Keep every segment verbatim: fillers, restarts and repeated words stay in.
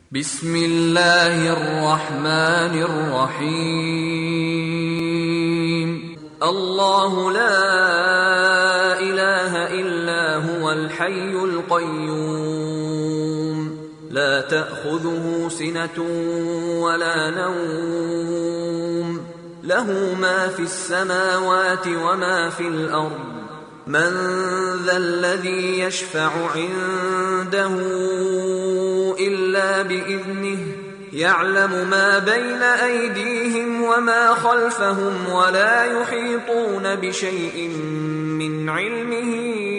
بسم الله الرحمن الرحيم الله لا إله إلا هو الحي القيوم لا تأخذه سنة ولا نوم له ما في السماوات وما في الأرض من ذا الذي يشفع عنده إلا بإذنه يعلم ما بين أيديهم وما خلفهم ولا يحيطون بشيء من علمه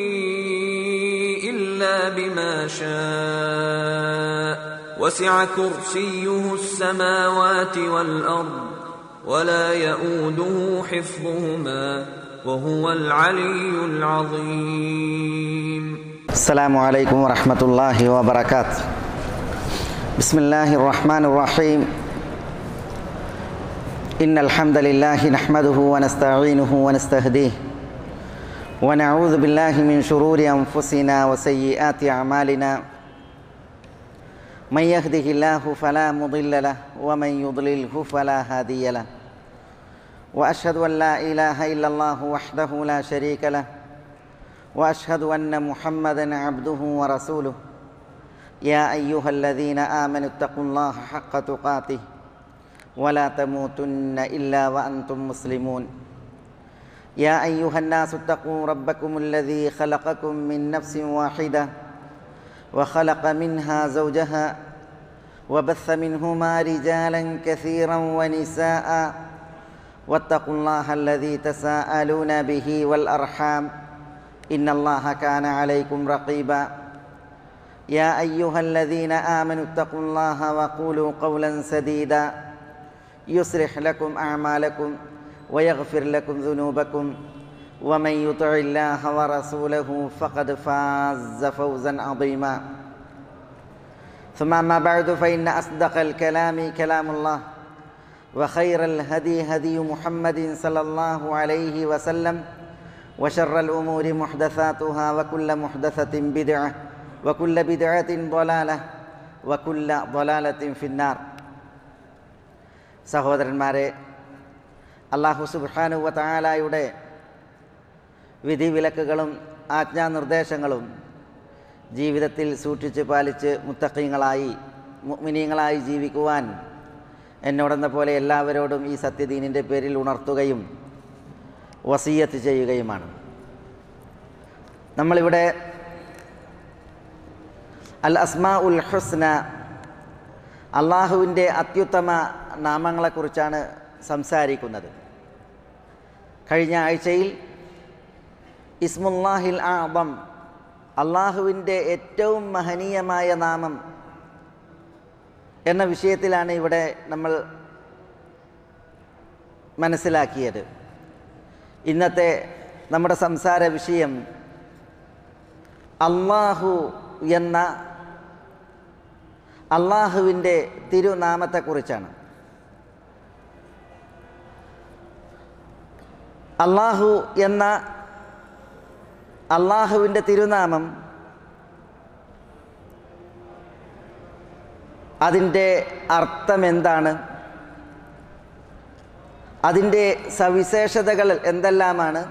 إلا بما شاء وسع كرسيه السماوات والأرض ولا يؤوده حفظهما وهو العلي العظيم. السلام عليكم ورحمة الله وبركاته. بسم الله الرحمن الرحيم. إن الحمد لله نحمده ونستعينه ونستهديه ونعوذ بالله من شرور أنفسنا وسيئات أعمالنا من يهده الله فلا مضل له ومن يضلله فلا هادي له وأشهد أن لا إله إلا الله وحده لا شريك له وأشهد أن محمدًا عبده ورسوله يا أيها الذين آمنوا اتقوا الله حق تقاته ولا تموتن إلا وأنتم مسلمون يا أيها الناس اتقوا ربكم الذي خلقكم من نفس واحدة وخلق منها زوجها وبث منهما رجالا كثيرا ونساء واتقوا الله الذي تساءلون به والأرحام إن الله كان عليكم رقيبا يا أيها الذين آمنوا اتقوا الله وقولوا قولا سديدا يصلح لكم أعمالكم ويغفر لكم ذنوبكم ومن يطع الله ورسوله فقد فاز فوزا عظيما ثم أما بعد فإن أصدق الكلام كلام الله وخير الهدي هدي محمد صلى الله عليه وسلم وشر الأمور محدثاتها وكل محدثة بدعة وكل بدعة ضلالة وكل ضلالة في النار. സഹോദരന്മാരെ, അല്ലാഹു സുബ്ഹാനഹു വ തആലയുടെ വിധിവിലക്കുകളും ആജ്ഞാനിർദ്ദേശങ്ങളും ജീവിതത്തിൽ സൂക്ഷിച്ച് പാലിച്ച് മുത്തഖീങ്ങളായി മുഅ്മിനീങ്ങളായി ജീവിക്കുവാൻ എന്നോടെന്ന പോലെ എല്ലാവരോടും ഈ സത്യദീനിൻ്റെ പേരിൽ ഉണർത്തുകയും വസിയ്യത്ത് ചെയ്യുകയുമാണ്. നമ്മളിവിടെ അൽ അസ്മാ ഉൽ ഹുസ്ന, അള്ളാഹുവിൻ്റെ അത്യുത്തമ നാമങ്ങളെക്കുറിച്ചാണ് സംസാരിക്കുന്നത്. കഴിഞ്ഞ ആഴ്ചയിൽ ഇസ്മുല്ലാഹിൽ ആദം, അള്ളാഹുവിൻ്റെ ഏറ്റവും മഹനീയമായ നാമം എന്ന വിഷയത്തിലാണ് ഇവിടെ നമ്മൾ മനസ്സിലാക്കിയത്. ഇന്നത്തെ നമ്മുടെ സംസാര വിഷയം അള്ളാഹു എന്ന അള്ളാഹുവിൻ്റെ തിരുനാമത്തെക്കുറിച്ചാണ്. അള്ളാഹു എന്ന അള്ളാഹുവിൻ്റെ തിരുനാമം, അതിൻ്റെ അർത്ഥമെന്താണ്, അതിൻ്റെ സവിശേഷതകൾ എന്തെല്ലാമാണ്,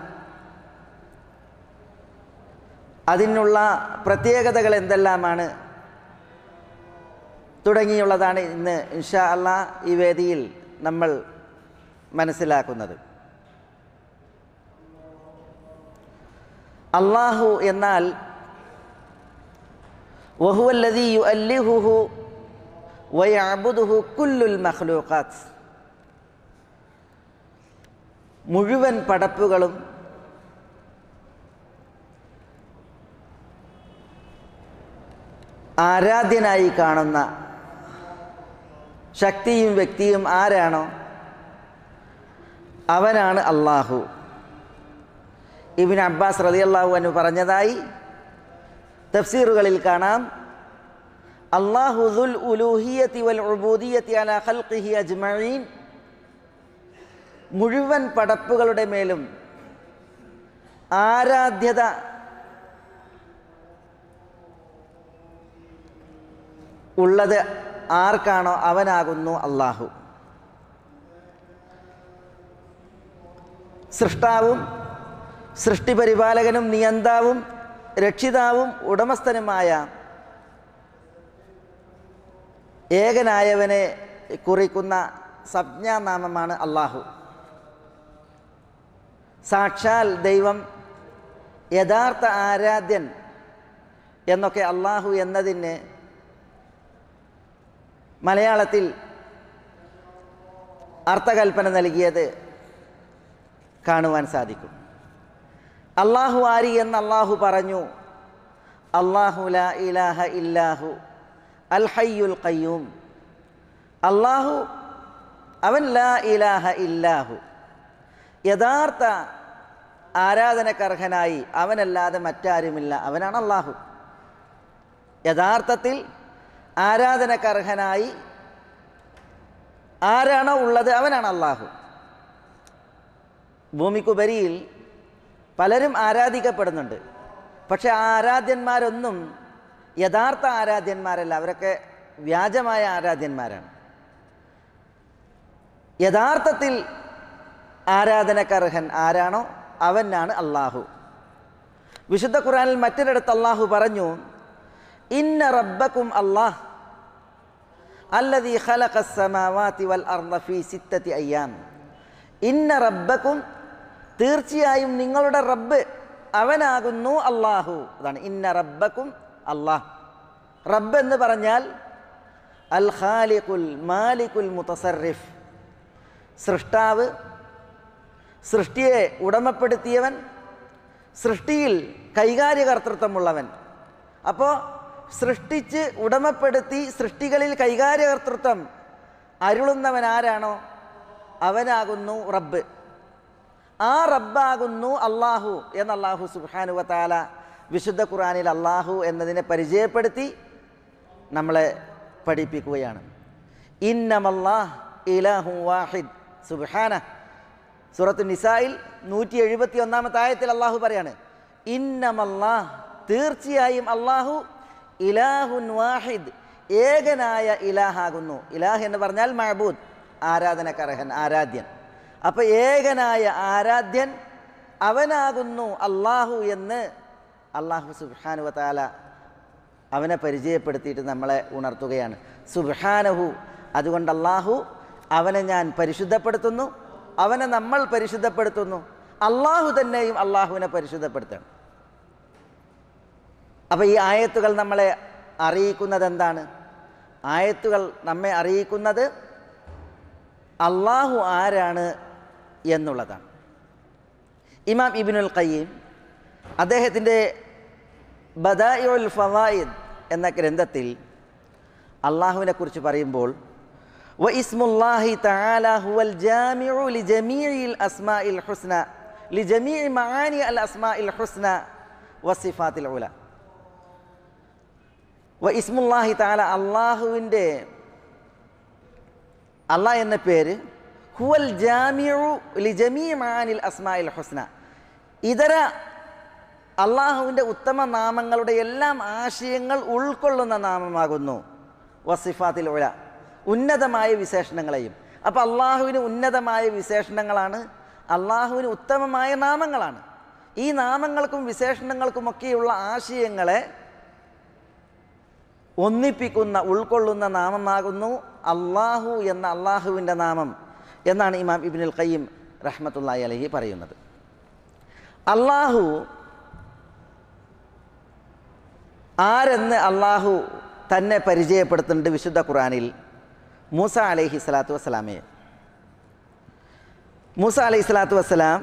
അതിനുള്ള പ്രത്യേകതകൾ എന്തെല്ലാമാണ് തുടങ്ങിയുള്ളതാണ് ഇന്ന് ഇൻഷാ അല്ലാഹ് ഈ വേദിയിൽ നമ്മൾ മനസ്സിലാക്കുന്നത്. അല്ലാഹു എന്നാൽ വഹുവല്ലദീ യുഅല്ലിഹുഹു വയഅബുദുഹു കുല്ലുൽ മഖ്ലൂഖാത്ത്, മുഴുവൻ പടപ്പുകളും ആരാധ്യനായി കാണുന്ന ശക്തിയും വ്യക്തിയും ആരാണോ അവനാണ് അല്ലാഹു. ഇബ്നു അബ്ബാസ് റളിയല്ലാഹു അൻഹു പറഞ്ഞതായി തഫ്സീറുകളിൽ കാണാം, അല്ലാഹു ദുൽ ഉലൂഹിയ്യതി വൽ ഉബൂദിയ്യതി അലാ ഖൽഖിഹി അജ്മഈൻ, മുഴുവൻ പടപ്പുകളുടെ മേലും ആരാധ്യത ഉള്ളത് ആർക്കാണോ അവനാകുന്നു അള്ളാഹു. സൃഷ്ടാവും സൃഷ്ടിപരിപാലകനും നിയന്താവും രക്ഷിതാവും ഉടമസ്ഥനുമായ ഏകനായവനെ കുറിക്കുന്ന സംജ്ഞാനാമമാണ് അള്ളാഹു. സാക്ഷാൽ ദൈവം, യഥാർത്ഥ ആരാധ്യൻ എന്നൊക്കെ അള്ളാഹു എന്നതിന് മലയാളത്തിൽ അർത്ഥകൽപ്പന നൽകിയത് കാണുവാൻ സാധിക്കും. അള്ളാഹു ആരി എന്ന് അള്ളാഹു പറഞ്ഞു, അള്ളാഹു ലാ ഇലാഹ ഇല്ലാഹു അൽ ഹയ്യുൽ ഖയ്യൂം. അള്ളാഹു അവൻ ലാ ഇലാഹ ഇല്ലാഹു, യഥാർത്ഥ ആരാധനക്കർഹനായി അവനല്ലാതെ മറ്റാരുമില്ല, അവനാണ് അള്ളാഹു. യഥാർത്ഥത്തിൽ ആരാധനക്കർഹനായി ആരാണോ ഉള്ളത് അവനാണ് അള്ളാഹു. ഭൂമിക്കുപരിയിൽ പലരും ആരാധിക്കപ്പെടുന്നുണ്ട്. പക്ഷെ ആ ആരാധ്യന്മാരൊന്നും യഥാർത്ഥ ആരാധ്യന്മാരല്ല, അവരൊക്കെ വ്യാജമായ ആരാധ്യന്മാരാണ്. യഥാർത്ഥത്തിൽ ആരാധനക്കർഹൻ ആരാണോ അവനാണ് അള്ളാഹു. വിശുദ്ധ ഖുർആനിൽ മറ്റൊരിടത്ത് അള്ളാഹു പറഞ്ഞു, ഇന്ന റബ്ബക്കും അല്ലാഹ് അല്ലദീ ഖലഖസ് സമാവാതി വൽ അർള ഫീ സിത്തത്തി അയ്യാം. ഇന്ന റബ്ബക്കും, തീർച്ചയായും നിങ്ങളുടെ റബ്ബ് അവനാകുന്നു അള്ളാഹു. അതാണ് ഇന്ന റബ്ബക്കും അല്ലാഹ്. റബ്ബ് എന്ന് പറഞ്ഞാൽ അൽ ഖാലിഖുൽ മാലികുൽ മുതസർരിഫ്, സൃഷ്ടാവ്, സൃഷ്ടിയെ ഉടമപ്പെടുത്തിയവൻ, സൃഷ്ടിയിൽ കൈകാര്യകർത്തൃത്വമുള്ളവൻ. അപ്പോൾ സൃഷ്ടിച്ച് ഉടമപ്പെടുത്തി സൃഷ്ടികളിൽ കൈകാര്യകർത്തൃത്വം അരുളുന്നവൻ ആരാണോ അവനാകുന്നു റബ്ബ്. ആ റബ്ബാകുന്നു അള്ളാഹു എന്ന് അള്ളാഹു സുബ്ഹാനഹു വ തആല വിശുദ്ധ ഖുർആനിൽ അള്ളാഹു എന്നതിനെ പരിചയപ്പെടുത്തി നമ്മളെ പഠിപ്പിക്കുകയാണ്. ഇന്നമല്ലാഹ് ഇലാഹു വാഹിദ് സുബ്ഹാനഹ്. സൂറത്തു നിസായിൽ നൂറ്റി എഴുപത്തി ഒന്നാമത്തെ ആയത്തിൽ അള്ളാഹു പറയാണ്, ഇന്നമല്ലാഹ്, തീർച്ചയായും അള്ളാഹു ഇലാഹുൻ വാഹിദ്, ഏകനായ ഇലാഹാകുന്നു. ഇലാഹ് എന്ന് പറഞ്ഞാൽ മഅബൂദ്, ആരാധനക്കർഹൻ, ആരാധ്യൻ. അപ്പോൾ ഏകനായ ആരാധ്യൻ അവനാകുന്നു അള്ളാഹു എന്ന് അള്ളാഹു സുബ്ഹാനഹു വ തആല അവനെ പരിചയപ്പെടുത്തിയിട്ട് നമ്മളെ ഉണർത്തുകയാണ്. സുബ്ഹാനഹു, അതുകൊണ്ട് അള്ളാഹു അവനെ ഞാൻ പരിശുദ്ധപ്പെടുത്തുന്നു, അവനെ നമ്മൾ പരിശുദ്ധപ്പെടുത്തുന്നു, അള്ളാഹു തന്നെയും അള്ളാഹുവിനെ പരിശുദ്ധപ്പെടുത്തണം. അപ്പോൾ ഈ ആയത്തുകൾ നമ്മളെ അറിയിക്കുന്നത് എന്താണ്? ആയത്തുകൾ നമ്മെ അറിയിക്കുന്നത് അള്ളാഹു ആരാണ് എന്നുള്ളതാണ്. ഇമാം ഇബ്നുൽ ഖയ്യിം അദ്ദേഹത്തിൻ്റെ ബദാഇഉൽ ഫവായിദ് എന്ന ഗ്രന്ഥത്തിൽ അള്ളാഹുവിനെ കുറിച്ച് പറയുമ്പോൾ, വ ഇസ്മുല്ലാഹി തആല ഹുവൽ ജാമിഉ ലിജമീഇൽ അസ്മാഇൽ ഹുസ്ന ലിജമീഇ മആനി അൽ അസ്മാഇൽ ഹുസ്ന വസിഫാത്തിൽ ഉല. വ ഇസ്മുല്ലാഹി തആല, അള്ളാഹുവിൻ്റെ, അള്ളാഹ് എന്ന പേര്, ഹുവൽ ജാമിഉ ലിജമീഇ മആനിൽ അസ്മാഇൽ ഹുസ്ന, ഇതര അള്ളാഹുവിൻ്റെ ഉത്തമ നാമങ്ങളുടെ എല്ലാം ആശയങ്ങൾ ഉൾക്കൊള്ളുന്ന നാമമാകുന്നു. വസിഫാത്തിൽ ഉല, ഉന്നതമായ വിശേഷണങ്ങളെയും. അപ്പോൾ അള്ളാഹുവിന് ഉന്നതമായ വിശേഷണങ്ങളാണ്, അള്ളാഹുവിന് ഉത്തമമായ നാമങ്ങളാണ്. ഈ നാമങ്ങൾക്കും വിശേഷണങ്ങൾക്കുമൊക്കെയുള്ള ആശയങ്ങളെ ഒന്നിപ്പിക്കുന്ന, ഉൾക്കൊള്ളുന്ന നാമമാകുന്നു അള്ളാഹു എന്ന അള്ളാഹുവിൻ്റെ നാമം എന്നാണ് ഇമാം ഇബ്നുൽ ഖയ്യിം റഹ്മത്തുള്ളാഹി അലൈഹി പറയുന്നത്. അള്ളാഹു ആരെന്ന് അള്ളാഹു തന്നെ പരിചയപ്പെടുത്തുന്നുണ്ട് വിശുദ്ധ ഖുർആനിൽ. മൂസ അലൈഹി സ്വലാത്തു വസ്സലാമയെ, മൂസ അലൈഹി സ്വലാത്തു വസ്സലാം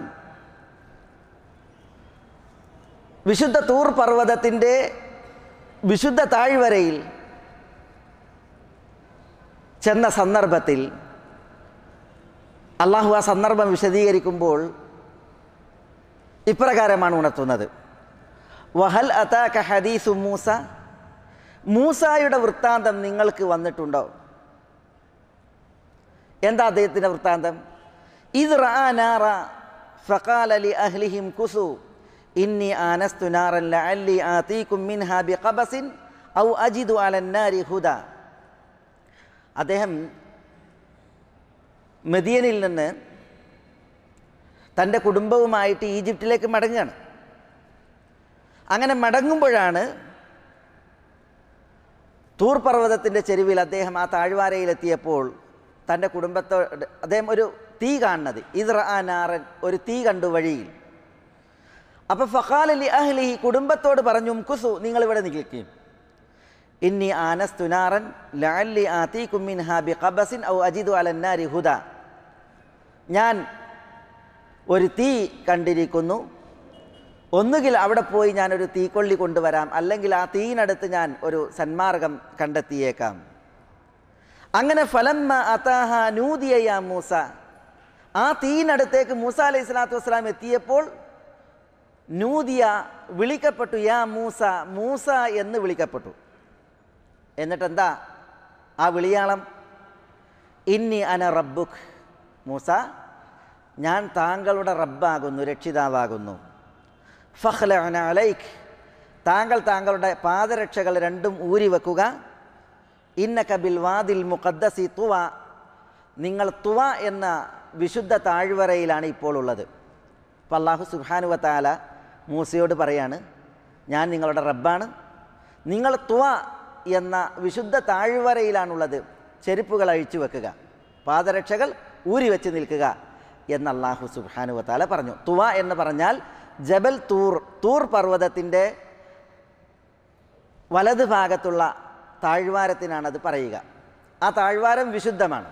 വിശുദ്ധ തൂർ പർവ്വതത്തിൻ്റെ വിശുദ്ധ താഴ്വരയിൽ ചെന്ന സന്ദർഭത്തിൽ അള്ളാഹു ആ സന്ദർഭം വിശദീകരിക്കുമ്പോൾ ഇപ്രകാരമാണ് ഉണർത്തുന്നത്, വഹൽ അതാക ഹദീസു മൂസ, മൂസായുടെ വൃത്താന്തം നിങ്ങൾക്ക് വന്നിട്ടുണ്ടോ? എന്താ അദ്ദേഹത്തിൻ്റെ വൃത്താന്തം? ഇദ് റഅ നാറ ഫഖാല ലി അഹ്ലിഹിം കുസു ഇന്നി ആനസ്തു നാറൻ ലഅല്ലി ആതീകും മിൻഹാ ബിഖബസിൻ ഔ അജിദു അലൻ നാരി ഹുദ. അദ്ദേഹം മദീനയിൽ നിന്ന് തൻ്റെ കുടുംബവുമായിട്ട് ഈജിപ്തിലേക്ക് മടങ്ങുകയാണ്. അങ്ങനെ മടങ്ങുമ്പോഴാണ് തൂർ പർവ്വതത്തിൻ്റെ ചെരുവിൽ അദ്ദേഹം ആ താഴ്വാരയിലെത്തിയപ്പോൾ തൻ്റെ കുടുംബത്തോട് അദ്ദേഹം ഒരു തീ കാണുന്നത്, ഇദ്റ നാറൻ, ഒരു തീ കണ്ടു വഴിയിൽ. അപ്പോൾ ഫഖാല ലി അഹ്ലിഹി, കുടുംബത്തോട് പറഞ്ഞു, ഉംകുസു, നിങ്ങളിവിടെ നിൽക്കുകയും, ഇന്നി ആനസ്തു നാറൻ ലഅല്ലി ആതീകും മിൻഹാ ബിഖബസിൻ ഔ അജിദു അലന്നാരി ഹുദ, ഞാൻ ഒരു തീ കണ്ടിരിക്കുന്നു, ഒന്നുകിൽ അവിടെ പോയി ഞാനൊരു തീക്കൊള്ളി കൊണ്ടുവരാം, അല്ലെങ്കിൽ ആ തീയിനടുത്ത് ഞാൻ ഒരു സന്മാർഗം കണ്ടെത്തിയേക്കാം. അങ്ങനെ ഫലമ്മ അതാഹ നൂദിയ യാ മൂസ, ആ തീയിനടുത്തേക്ക് മൂസ അലൈഹി സ്വലാത്തു വസ്സലാം എത്തിയപ്പോൾ നൂദിയ, വിളിക്കപ്പെട്ടു, യാ മൂസ, മൂസ എന്ന് വിളിക്കപ്പെട്ടു. എന്നിട്ട് എന്താ ആ വിളിയാളം? ഇന്നി അന റബ്ബുക്, മൂസ, ഞാൻ താങ്കളുടെ റബ്ബാകുന്നു, രക്ഷിതാവാകുന്നു. ഫഖ്ലഅന അലൈക്, താങ്കൾ താങ്കളുടെ പാദരക്ഷകൾ രണ്ടും ഊരി വെക്കുക. ഇന്നക ബിൽ വാദിൽ മുഖദ്ദസി തുവ, നിങ്ങൾ തുവ എന്ന വിശുദ്ധ താഴ്വരയിലാണ് ഇപ്പോൾ ഉള്ളത്. അപ്പോൾ അല്ലാഹു സുബ്ഹാനഹു വ തആല മൂസയോട് പറയാണ്, ഞാൻ നിങ്ങളുടെ റബ്ബാണ്, നിങ്ങൾ തുവ എന്ന വിശുദ്ധ താഴ്വരയിലാണുള്ളത്, ചെരുപ്പുകൾ അഴിച്ചു വെക്കുക, പാദരക്ഷകൾ ഊരി വെച്ച് നിൽക്കുക എന്ന് അല്ലാഹു സുബ്ഹാനഹു വ തആല പറഞ്ഞു. തുവ എന്ന് പറഞ്ഞാൽ ജബൽ തൂർ, തൂർ പർവ്വതത്തിൻ്റെ വലത് ഭാഗത്തുള്ള താഴ്വാരത്തിനാണത് പറയുക. ആ താഴ്വാരം വിശുദ്ധമാണ്.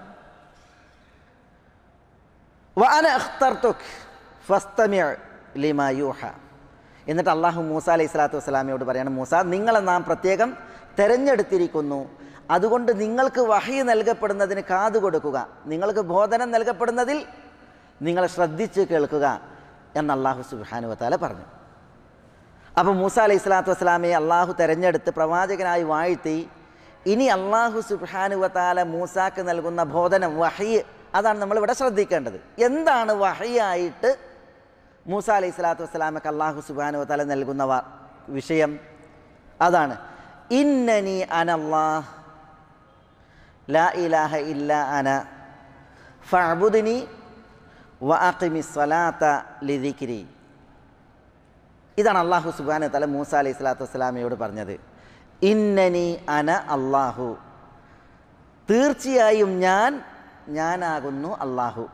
വഅന അഖ്തർതുക് ഫസ്തമി' ലിമാ യൂഹ, എന്നിട്ട് അല്ലാഹു മൂസ അലൈഹി സ്വലാത്തു വസ്സലാമയോട് പറയാണ്, മൂസ, നിങ്ങളെ നാം പ്രത്യേകം തിരഞ്ഞെടുത്തിരിക്കുന്നു, അതുകൊണ്ട് നിങ്ങൾക്ക് വഹി നൽകപ്പെടുന്നതിന് കാതു കൊടുക്കുക, നിങ്ങൾക്ക് ബോധനം നൽകപ്പെടുന്നതിൽ നിങ്ങൾ ശ്രദ്ധിച്ച് കേൾക്കുക എന്ന് അല്ലാഹു സുബ്ഹാനഹു വ തആല പറഞ്ഞു. അപ്പോൾ മൂസ അലൈഹി സ്വലാത്തു വസ്സലാമയെ അള്ളാഹു തിരഞ്ഞെടുത്ത് പ്രവാചകനായി വാഴ്ത്തി. ഇനി അള്ളാഹു സുബ്ഹാനഹു വ തആല മൂസാക്ക് നൽകുന്ന ബോധനം, വഹി, അതാണ് നമ്മളിവിടെ ശ്രദ്ധിക്കേണ്ടത്. എന്താണ് വഹിയായിട്ട് മൂസ അലൈഹി സ്വലാത്തു വസ്സലാമക്ക് അള്ളാഹു സുബ്ഹാനഹു വ തആല നൽകുന്ന വിഷയം? അതാണ് ഇന്നനി അനല്ലാഹ് ലാ ഇലാഹ ഇല്ലാ അന ഫഅ്ബുദ്നി വഅഖിമിസ് സ്വലാത്ത ലിദിക്രി. ഇതാണ് അള്ളാഹു സുബ്ഹാനഹു വ തആല മൂസ അലൈഹി സ്വലാത്തു വസ്സലാമയോട് പറഞ്ഞത്. ഇന്നനി അന അല്ലാഹു, തീർച്ചയായും ഞാൻ ഞാനാകുന്നു അല്ലാഹു.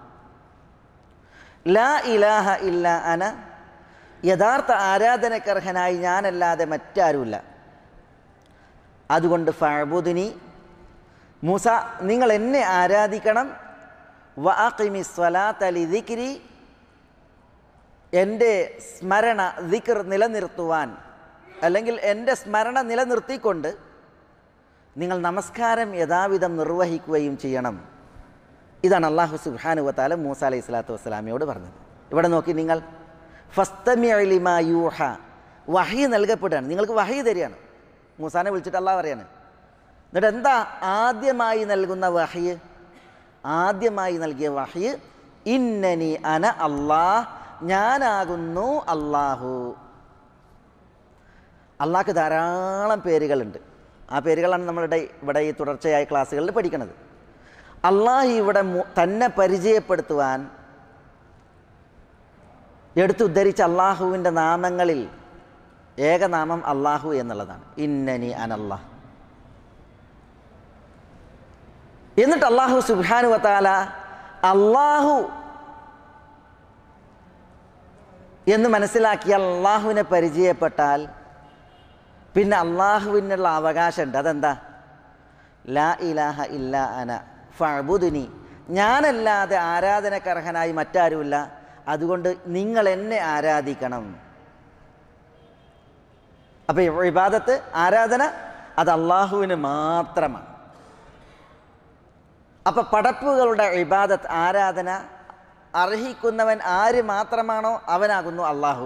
ലാ ഇലാഹ ഇല്ലാ അന, യഥാർത്ഥ ആരാധനക്കർഹനായി ഞാനല്ലാതെ മറ്റാരുമില്ല. അതുകൊണ്ട് ഫഅ്ബുദ്നി, മൂസ, നിങ്ങൾ എന്നെ ആരാധിക്കണം. വഅഖിമിസ് സ്വലാത്ത ലിദിക്രി, എൻ്റെ സ്മരണ, ദിക്ർ നിലനിർത്തുവാൻ, അല്ലെങ്കിൽ എൻ്റെ സ്മരണ നിലനിർത്തിക്കൊണ്ട് നിങ്ങൾ നമസ്കാരം യഥാവിധം നിർവഹിക്കുകയും ചെയ്യണം. ഇതാണ് അല്ലാഹു സുബ്ഹാനഹു വ തആല മൂസ അലൈഹി സ്വലാത്തു വസ്സലാമയോട് പറഞ്ഞത്. ഇവിടെ നോക്കി നിങ്ങൾ, ഫസ്തമി' ലിമാ യൂഹ, വഹി നൽകപ്പെടുകയാണ്, നിങ്ങൾക്ക് വഹി തരികയാണ്. മൂസാനെ വിളിച്ചിട്ട് അല്ലാഹു പറയാണ്. എന്നിട്ട് എന്താ ആദ്യമായി നൽകുന്ന വഹി? ആദ്യമായി നൽകിയ വഹി ഇന്നനി അന അല്ലാഹ്, ഞാനാകുന്നു അല്ലാഹു. അള്ളാഹ്ക്ക് ധാരാളം പേരുകളുണ്ട്. ആ പേരുകളാണ് നമ്മളുടെ ഇവിടെ ഈ തുടർച്ചയായ ക്ലാസ്സുകളിൽ പഠിക്കുന്നത്. അള്ളാഹു ഇവിടെ തന്നെ പരിചയപ്പെടുത്തുവാൻ എടുത്തുദ്ധരിച്ച അള്ളാഹുവിൻ്റെ നാമങ്ങളിൽ ഏകനാമം അള്ളാഹു എന്നുള്ളതാണ്. ഇന്നനി അനല്ലാഹ്. എന്നിട്ട് അള്ളാഹു സുബ്ഹാനഹു വ തആല അള്ളാഹു എന്ന് മനസ്സിലാക്കിയാൽ, അള്ളാഹുവിനെ പരിചയപ്പെട്ടാൽ പിന്നെ അള്ളാഹുവിനുള്ള അവകാശമുണ്ട്. അതെന്താ? ലാ ഇലാഹ ഇല്ലാ അന ഫഅ്ബുദ്നി, ഞാനല്ലാതെ ആരാധനക്കർഹനായി മറ്റാരുമില്ല, അതുകൊണ്ട് നിങ്ങൾ എന്നെ ആരാധിക്കണം. അപ്പോൾ ഇബാദത്ത്, ആരാധന, അത് അള്ളാഹുവിന് മാത്രമാണ്. അപ്പം പടപ്പുകളുടെ ഇബാദത്ത്, ആരാധന അർഹിക്കുന്നവൻ ആര് മാത്രമാണോ അവനാകുന്നു അള്ളാഹു.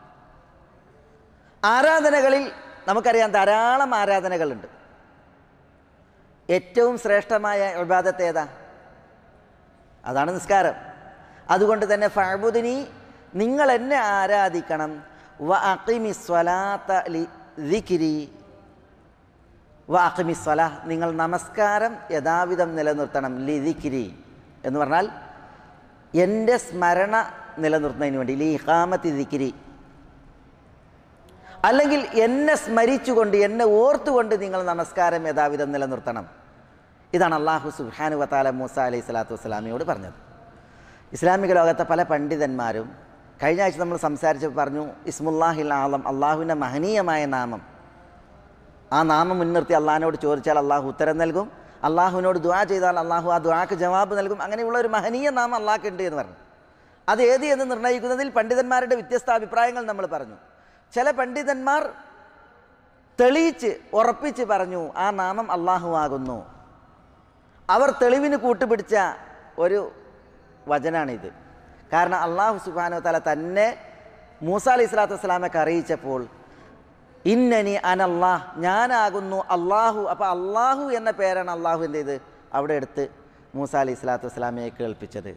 ആരാധനകളിൽ നമുക്കറിയാം ധാരാളം ആരാധനകളുണ്ട്. ഏറ്റവും ശ്രേഷ്ഠമായ ഇബാദത്ത് ഏതാ? അതാണ് നിസ്കാരം. അതുകൊണ്ട് തന്നെ ഫഅ്ബുദ്നി, നിങ്ങൾ എന്നെ ആരാധിക്കണം. വഅഖിമിസ് സ്വലാത്ത ലിദിക്രി, വ അഖിമിസ്സലാ, നിങ്ങൾ നമസ്കാരം യഥാവിധം നിലനിർത്തണം. ലിദിക്രി എന്ന് പറഞ്ഞാൽ എൻ്റെ സ്മരണ നിലനിർത്തുന്നതിന് വേണ്ടി, ലി ഇഖാമത്തി ദിക്രി, അല്ലെങ്കിൽ എന്നെ സ്മരിച്ചുകൊണ്ട് എന്നെ ഓർത്തുകൊണ്ട് നിങ്ങൾ നമസ്കാരം യഥാവിധം നിലനിർത്തണം. ഇതാണ് അള്ളാഹു സുബ്ഹാനഹു വ തആല മൂസ അലൈഹി സ്വലാത്തു വസ്സലാമിയോട് പറഞ്ഞത്. ഇസ്ലാമിക ലോകത്തെ പല പണ്ഡിതന്മാരും കഴിഞ്ഞ ആഴ്ച നമ്മൾ സംസാരിച്ചപ്പോൾ പറഞ്ഞു, ഇസ്മുല്ലാഹിൽ ആളം, അള്ളാഹുവിൻ്റെ മഹനീയമായ നാമം. ആ നാമം മുൻനിർത്തി അള്ളാഹിനോട് ചോദിച്ചാൽ അള്ളാഹു ഉത്തരം നൽകും, അള്ളാഹുവിനോട് ദുആ ചെയ്താൽ അള്ളാഹു ആ ദുആക്ക് ജവാബ് നൽകും. അങ്ങനെയുള്ള ഒരു മഹനീയ നാമം അള്ളാഹ്ക്കുണ്ട് എന്ന് പറഞ്ഞു. അത് ഏത് എന്ന് നിർണ്ണയിക്കുന്നതിൽ പണ്ഡിതന്മാരുടെ വ്യത്യസ്ത അഭിപ്രായങ്ങൾ നമ്മൾ പറഞ്ഞു. ചില പണ്ഡിതന്മാർ തെളിയിച്ച് ഉറപ്പിച്ച് പറഞ്ഞു ആ നാമം അള്ളാഹു ആകുന്നു. അവർ തെളിവിന് കൂട്ടുപിടിച്ച ഒരു വചനാണിത്. കാരണം അള്ളാഹു സുബ്ഹാനഹു വ തആല തന്നെ മൂസ അലൈഹി സ്വലാത്തു വസ്സലാമൊക്കെ അറിയിച്ചപ്പോൾ ഇന്നനി അനല്ലാഹ്, ഞാനാകുന്നു അള്ളാഹു. അപ്പോൾ അള്ളാഹു എന്ന പേരാണ് അള്ളാഹു എന്ത് ചെയ്ത് അവിടെ എടുത്ത് മൂസ അലൈഹി സ്വലാത്തു വസ്സലാമയെ കേൾപ്പിച്ചത്.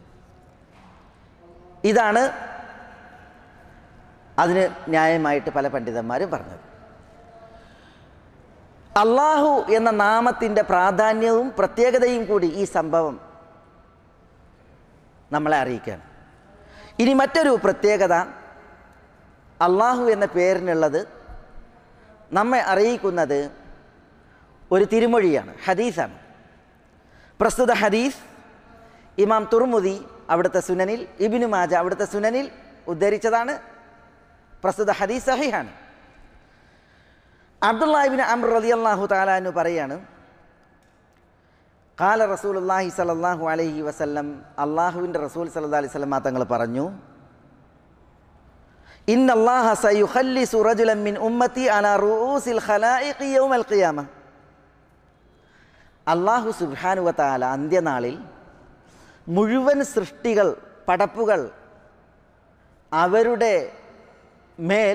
ഇതാണ് അതിന് ന്യായമായിട്ട് പല പണ്ഡിതന്മാരും പറഞ്ഞത്. അള്ളാഹു എന്ന നാമത്തിൻ്റെ പ്രാധാന്യവും പ്രത്യേകതയും കൂടി ഈ സംഭവം നമ്മളെ അറിയിക്കുകയാണ്. ഇനി മറ്റൊരു പ്രത്യേകത അള്ളാഹു എന്ന പേരിനുള്ളത് നമ്മെ അറിയിക്കുന്നത് ഒരു തിരുമൊഴിയാണ്, ഹദീസാണ്. പ്രസ്തുത ഹദീസ് ഇമാം തുർമുദി അവിടുത്തെ സുനനിൽ, ഇബ്നു മാജ അവിടുത്തെ സുനനിൽ ഉദ്ധരിച്ചതാണ്. പ്രസ്തുത ഹദീസ് സഹീഹാണ്. അബ്ദുല്ലാഹി ഇബ്നു അംർ റളിയല്ലാഹു തആല അൻഹു പറയാണ്, ഖാല റസൂലുള്ളാഹി സ്വല്ലല്ലാഹു അലൈഹി വസല്ലം, അല്ലാഹുവിൻ്റെ റസൂൽ സല്ലല്ലാഹു അലൈഹി വസല്ലം തങ്ങൾ പറഞ്ഞു, ഇന്നല്ലാഹ സയുഖല്ലിസു റജുലൻ മിൻ ഉമ്മത്തി അലാ റൂസിൽ ഖലായിഖി യൗമൽ ഖിയാമ. അല്ലാഹു സുബ്ഹാനഹു വ തആല അന്ത്യനാളിൽ മുഴുവൻ സൃഷ്ടികൾ, പടപ്പുകൾ അവരുടെ മേൽ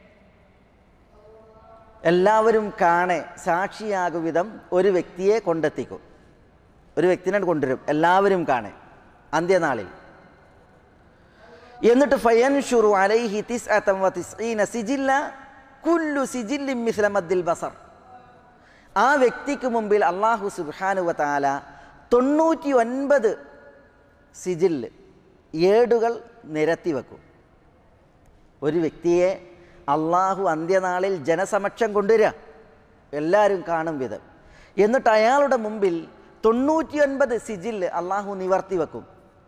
എല്ലാവരും കാണെ സാക്ഷിയാകും വിധം ഒരു വ്യക്തിയെ കൊണ്ടെത്തിക്കും. ഒരു വ്യക്തിനെ കൊണ്ടുവരും, എല്ലാവരും കാണെ അന്ത്യനാളിൽ. എന്നിട്ട് ഫയൻഷുറു അലൈഹി തിസ്അത വ തിസ്ഈന സിജില്ല കുല്ലു സിജില്ലിൻ മിസ്ല മദ്ദിൽ ബസർ. ആ വ്യക്തിക്ക് മുമ്പിൽ അല്ലാഹു സുബ്ഹാനഹു വ തആല തൊണ്ണൂറ്റി ഒൻപത് സിജില്ല്, ഏടുകൾ നിരത്തി വെക്കും. ഒരു വ്യക്തിയെ അള്ളാഹു അന്ത്യനാളിൽ ജനസമക്ഷം കൊണ്ടുവരിക, എല്ലാവരും കാണും വിധം. എന്നിട്ട് അയാളുടെ മുമ്പിൽ തൊണ്ണൂറ്റി ഒൻപത് സിജില്ല് അള്ളാഹു നിവർത്തി വെക്കും.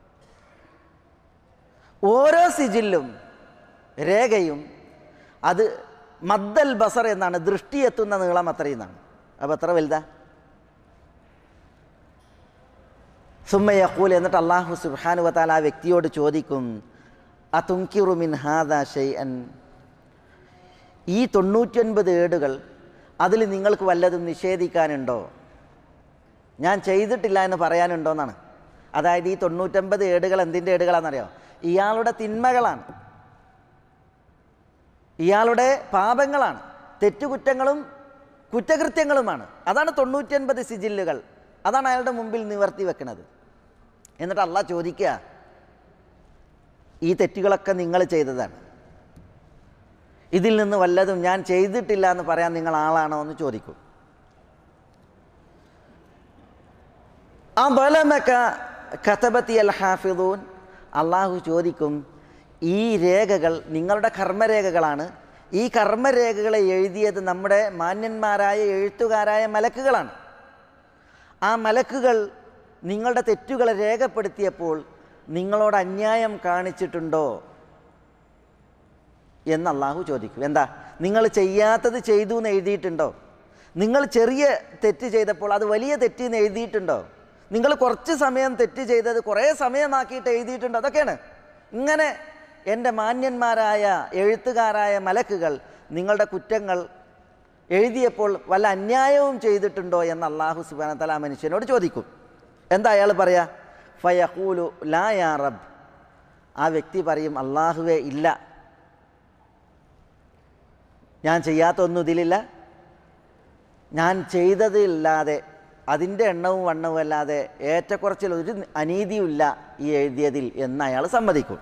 ഓരോ സിജില്ലും, രേഖയും അത് മദ്ദൽ ബസർ എന്നാണ്, ദൃഷ്ടി എത്തുന്ന നീളം അത്രയുന്നാണ്. അപ്പോൾ എത്ര വലുതാ? സുമ്മ യഖൂൽ, എന്നിട്ട് അല്ലാഹു സുബ്ഹാനഹു വ തആല ആ വ്യക്തിയോട് ചോദിക്കും, അതുൻകിറു മിൻ ഹാദാ ഷൈഅൻ, ഈ തൊണ്ണൂറ്റൊൻപത് ഏടുകൾ അതിൽ നിങ്ങൾക്ക് വല്ലതും നിഷേധിക്കാനുണ്ടോ, ഞാൻ ചെയ്തിട്ടില്ല എന്ന് പറയാനുണ്ടോ എന്നാണ്. അതായത് ഈ തൊണ്ണൂറ്റൊൻപത് ഏടുകൾ എന്തിൻ്റെ ഏടുകളാണെന്നറിയോ? ഇയാളുടെ തിന്മകളാണ്, ഇയാളുടെ പാപങ്ങളാണ്, തെറ്റുകുറ്റങ്ങളും കുറ്റകൃത്യങ്ങളുമാണ്. അതാണ് തൊണ്ണൂറ്റൊൻപത് സിജില്ലുകൾ. അതാണ് അയാളുടെ മുമ്പിൽ നിവർത്തി വെക്കുന്നത്. എന്നിട്ട് അള്ളാഹ് ചോദിക്കുക, ഈ തെറ്റുകളൊക്കെ നിങ്ങൾ ചെയ്തതാണ്, ഇതിൽ നിന്ന് വല്ലതും ഞാൻ ചെയ്തിട്ടില്ല എന്ന് പറയാൻ നിങ്ങൾ ആളാണോ എന്ന് ചോദിക്കും. ആ ബലമക കതബതി അൽ ഹാഫിദൂൻ, അള്ളാഹു ചോദിക്കും, ഈ രേഖകൾ നിങ്ങളുടെ കർമ്മരേഖകളാണ്, ഈ കർമ്മരേഖകളെ എഴുതിയത് നമ്മുടെ മാന്യന്മാരായ എഴുത്തുകാരായ മലക്കുകളാണ്. ആ മലക്കുകൾ നിങ്ങളുടെ തെറ്റുകളെ രേഖപ്പെടുത്തിയപ്പോൾ നിങ്ങളോട് അന്യായം കാണിച്ചിട്ടുണ്ടോ എന്ന് അള്ളാഹു ചോദിക്കും. എന്താ, നിങ്ങൾ ചെയ്യാത്തത് ചെയ്തു എന്ന് എഴുതിയിട്ടുണ്ടോ? നിങ്ങൾ ചെറിയ തെറ്റ് ചെയ്തപ്പോൾ അത് വലിയ തെറ്റ് എന്ന് എഴുതിയിട്ടുണ്ടോ? നിങ്ങൾ കുറച്ച് സമയം തെറ്റ് ചെയ്തത് കുറേ സമയമാക്കിയിട്ട് എഴുതിയിട്ടുണ്ടോ? അതൊക്കെയാണ്. ഇങ്ങനെ എൻ്റെ മാന്യന്മാരായ എഴുത്തുകാരായ മലക്കുകൾ നിങ്ങളുടെ കുറ്റങ്ങൾ എഴുതിയപ്പോൾ വല്ല അന്യായവും ചെയ്തിട്ടുണ്ടോ എന്ന് അല്ലാഹു സുബ്ഹാനഹു വ തആല മനുഷ്യനോട് ചോദിക്കും. എന്താ അയാൾ പറയാ? ഫയഖൂലു ലാ യാ റബ്ബ്, ആ വ്യക്തി പറയും, അല്ലാഹുവേ ഇല്ല, ഞാൻ ചെയ്യാത്തൊന്നും ഇതിലില്ല, ഞാൻ ചെയ്തതില്ലാതെ അതിൻ്റെ എണ്ണവും വണ്ണവും അല്ലാതെ ഏറ്റക്കുറച്ചിൽ ഒരു അനീതിയുമില്ല ഈ എഴുതിയതിൽ എന്ന് അയാൾ സമ്മതിക്കും.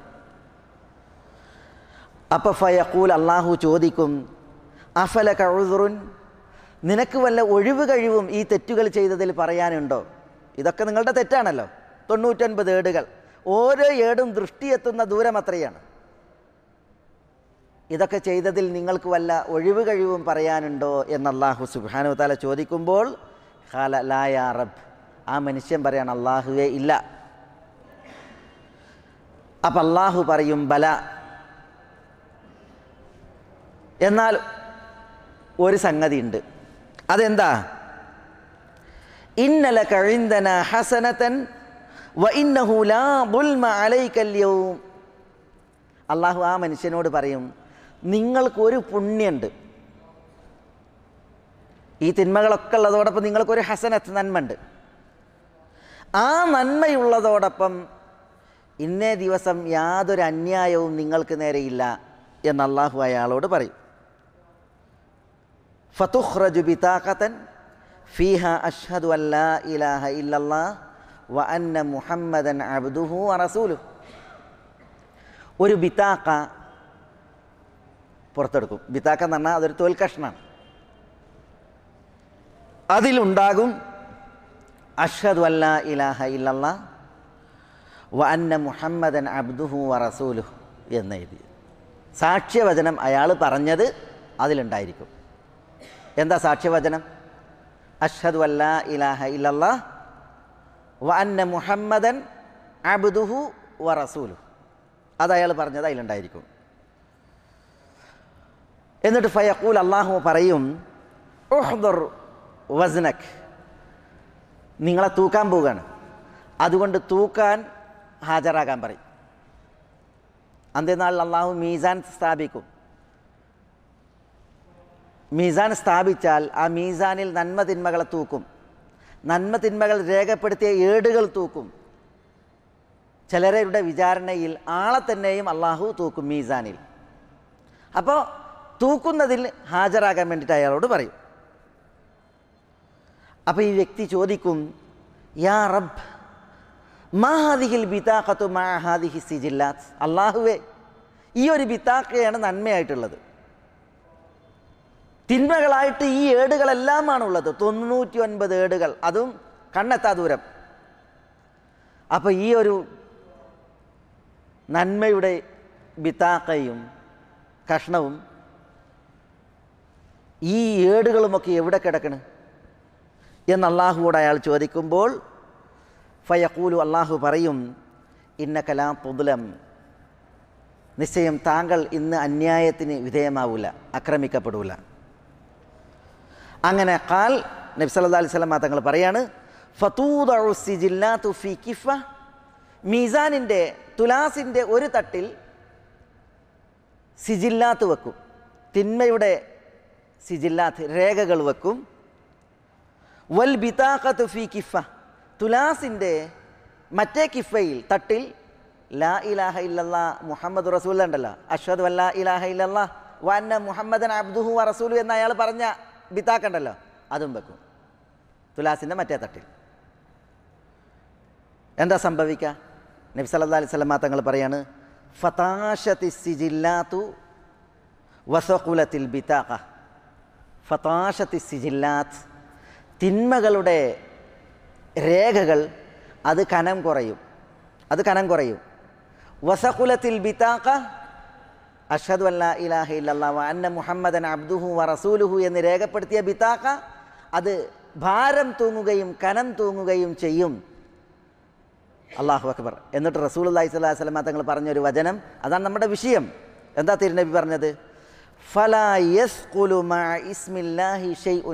അപ്പോൾ ഫയഖൂൽ, അല്ലാഹു ചോദിക്കും, അഫലക ഉദ്റുൻ, നിനക്ക് വല്ല ഒഴിവ് കഴിവും ഈ തെറ്റുകൾ ചെയ്തതിൽ പറയാനുണ്ടോ? ഇതൊക്കെ നിങ്ങളുടെ തെറ്റാണല്ലോ. തൊണ്ണൂറ്റൊൻപത് ഏടുകൾ, ഓരോ ഏടും ദൃഷ്ടിയെത്തുന്ന ദൂരം അത്രയാണ്. ഇതൊക്കെ ചെയ്തതിൽ നിങ്ങൾക്ക് വല്ല ഒഴിവ് കഴിവും പറയാനുണ്ടോ എന്ന് അല്ലാഹു സുബ്ഹാനഹു വ തആല ചോദിക്കുമ്പോൾ ഖാല ലാ യാ റബ്ബ്, ആ മനുഷ്യൻ പറയാണ് അല്ലാഹുവേ ഇല്ല. അപ്പം അല്ലാഹു പറയും ബല, എന്നാൽ ഒരു സംഗതി ഉണ്ട്. അതെന്താ? ഇന്നലക ഇൻദനാ ഹസനതൻ വ ഇന്നഹു ലാ ദുൽമ അലൈകൽ യൗം. അല്ലാഹു ആ മനുഷ്യനോട് പറയും, നിങ്ങൾക്കൊരു പുണ്യമുണ്ട്. ഈ തിന്മകളൊക്കെ ഉള്ളതോടൊപ്പം നിങ്ങൾക്കൊരു ഹസനത്ത്, നന്മയുണ്ട്. ആ നന്മയുള്ളതോടൊപ്പം ഇന്നേ ദിവസം യാതൊരു അന്യായവും നിങ്ങൾക്ക് നേരെയില്ല എന്ന് അല്ലാഹു അയാളോട് പറയും. ഫതുഖ്റജു ബിതാഖതൻ ഫീഹ അഷ്ഹദു അൻ ലാ ഇലാഹ ഇല്ലല്ലാഹ് വ അന്ന മുഹമ്മദൻ അബ്ദുഹു വ റസൂലുഹു. ഒരു ബിതാഖ പുറത്തെടുക്കും. ബിതാഖ എന്ന് പറഞ്ഞാൽ അതൊരു തോൽ കഷ്ണാണ്. അതിലുണ്ടാകും അഷ്ഹദു അൻ ലാ ഇലാഹ ഇല്ലല്ലാഹ് വ അന്ന മുഹമ്മദൻ അബ്ദുഹു വ റസൂലുഹു എന്നെഴുതി. സാക്ഷ്യവചനം അയാൾ പറഞ്ഞത് അതിലുണ്ടായിരിക്കും. എന്താ സാക്ഷ്യവചനം? അഷ്ഹദു അൻ ലാ ഇലാഹ ഇല്ലല്ലാഹ് വ അന്ന മുഹമ്മദൻ അബ്ദുഹു വ റസൂലുഹു. അത് അയാൾ പറഞ്ഞത് അതിലുണ്ടായിരിക്കും. എന്നിട്ട് ഫയഖൂൽ, അല്ലാഹു പറയും, ഉഹ്ദുർ വസ്നക്, നിങ്ങളെ തൂക്കാൻ പോവുകയാണ്, അതുകൊണ്ട് തൂക്കാൻ ഹാജരാകാൻ പറയും. അന്ത്യനാളിൽ അല്ലാഹു മീസാൻ സ്ഥാപിക്കും. മീസാൻ സ്ഥാപിച്ചാൽ ആ മീസാനിൽ നന്മ തിന്മകളെ തൂക്കും. നന്മ തിന്മകൾ രേഖപ്പെടുത്തിയ ഏടുകൾ തൂക്കും. ചിലരുടെ വിചാരണയിൽ ആളെ തന്നെയും അല്ലാഹു തൂക്കും മീസാനിൽ. അപ്പോൾ തൂക്കുന്നതിൽ ഹാജരാകാൻ വേണ്ടിയിട്ട് അയാളോട് പറയും. അപ്പോൾ ഈ വ്യക്തി ചോദിക്കും, യാ റബ്ബ് മാ ഹാദിഹിൽ ബിതാഖത്തു മാ ഹാദിഹി സിജില്ലാത്ത്. അല്ലാഹുവേ, ഈ ഒരു ബിതാഖയാണ് നന്മയായിട്ടുള്ളത്, തിന്മകളായിട്ട് ഈ ഏടുകളെല്ലാമാണുള്ളത്. തൊണ്ണൂറ്റി ഒൻപത് ഏടുകൾ, അതും കണ്ണെത്താ ദൂരം. അപ്പോൾ ഈ ഒരു നന്മയുടെ ബിതാഖയും കഷ്ണവും ഈ ഏടുകളുമൊക്കെ എവിടെ കിടക്കണ് എന്ന് അല്ലാഹുവോട് അയാൾ ചോദിക്കുമ്പോൾ ഫയഖൂലു, അല്ലാഹു പറയും, ഇന്നക ലാ തുദ്ലം, നിശ്ചയം താങ്കൾ ഇന്ന് അന്യായത്തിന് വിധേയമാവില്ല, ആക്രമിക്കപ്പെടില്ല. അങ്ങനെ ഖാൽ നബി സല്ലല്ലാഹു അലൈഹി വസല്ലം തങ്ങൾ പറയാണ്, ഫതൂദഉ സിജില്ലാതു ഫീ കിഫ, മീസാനിൻ്റെ തുലാസിൻ്റെ ഒരു തട്ടിൽ സിജില്ലാത്ത് വെക്കും, തിന്മയുടെ സിജില്ലാത്ത് രേഖകൾ വെക്കും. വൽ ബിതാഖത്തു ഫീ കിഫ, തുലാസിൻ്റെ മറ്റേ കിഫയിൽ തട്ടിൽ ലാ ഇലാഹ ഇല്ലല്ലാഹ് മുഹമ്മദ് റസൂലുള്ളാഹ് ഉണ്ടല്ലോ, അഷ്ഹദു അൻ ലാ ഇലാഹ ഇല്ലല്ലാഹ് വ അന്ന മുഹമ്മദൻ അബ്ദുഹു വ റസൂലുഹു എന്ന് അയാൾ പറഞ്ഞ ബിതാഖ ഉണ്ടല്ലോ, അതും വെക്കും തുലാസിൻ്റെ മറ്റേ തട്ടിൽ. എന്താ സംഭവിക്കുക? നബി സല്ലല്ലാഹു അലൈഹി വസല്ലം തങ്ങൾ പറയാണ്, ഫതാശതി സിജില്ലാത്തു വസഖുലത്തിൽ ബിതാഖ. ഫതാശത്തി സിജില്ലാത്ത്, തിന്മകളുടെ രേഖകൾ അത് കനം കുറയും, അത് കനം കുറയും. വസഖുലത്തിൽ ബിതാഖ, അഷ്ഹദു അൻ ലാ ഇലാഹ ഇല്ലല്ലാഹ് വ അന്ന മുഹമ്മദൻ അബ്ദുഹു വ റസൂലുഹു എന്ന് രേഖപ്പെടുത്തിയ ബിതാഖ അത് ഭാരം തൂങ്ങുകയും കനം തൂങ്ങുകയും ചെയ്യും. അല്ലാഹു അക്ബർ. എന്നിട്ട് റസൂലുള്ളാഹി സ്വല്ലല്ലാഹു അലൈഹി വസല്ലം തങ്ങൾ പറഞ്ഞൊരു വചനം, അതാണ് നമ്മുടെ വിഷയം. എന്താ തിരുനബി പറഞ്ഞത്? ഫലാ യസ്ഖുലു മഅ ഇസ്മില്ലാഹി ഷൈഉൻ,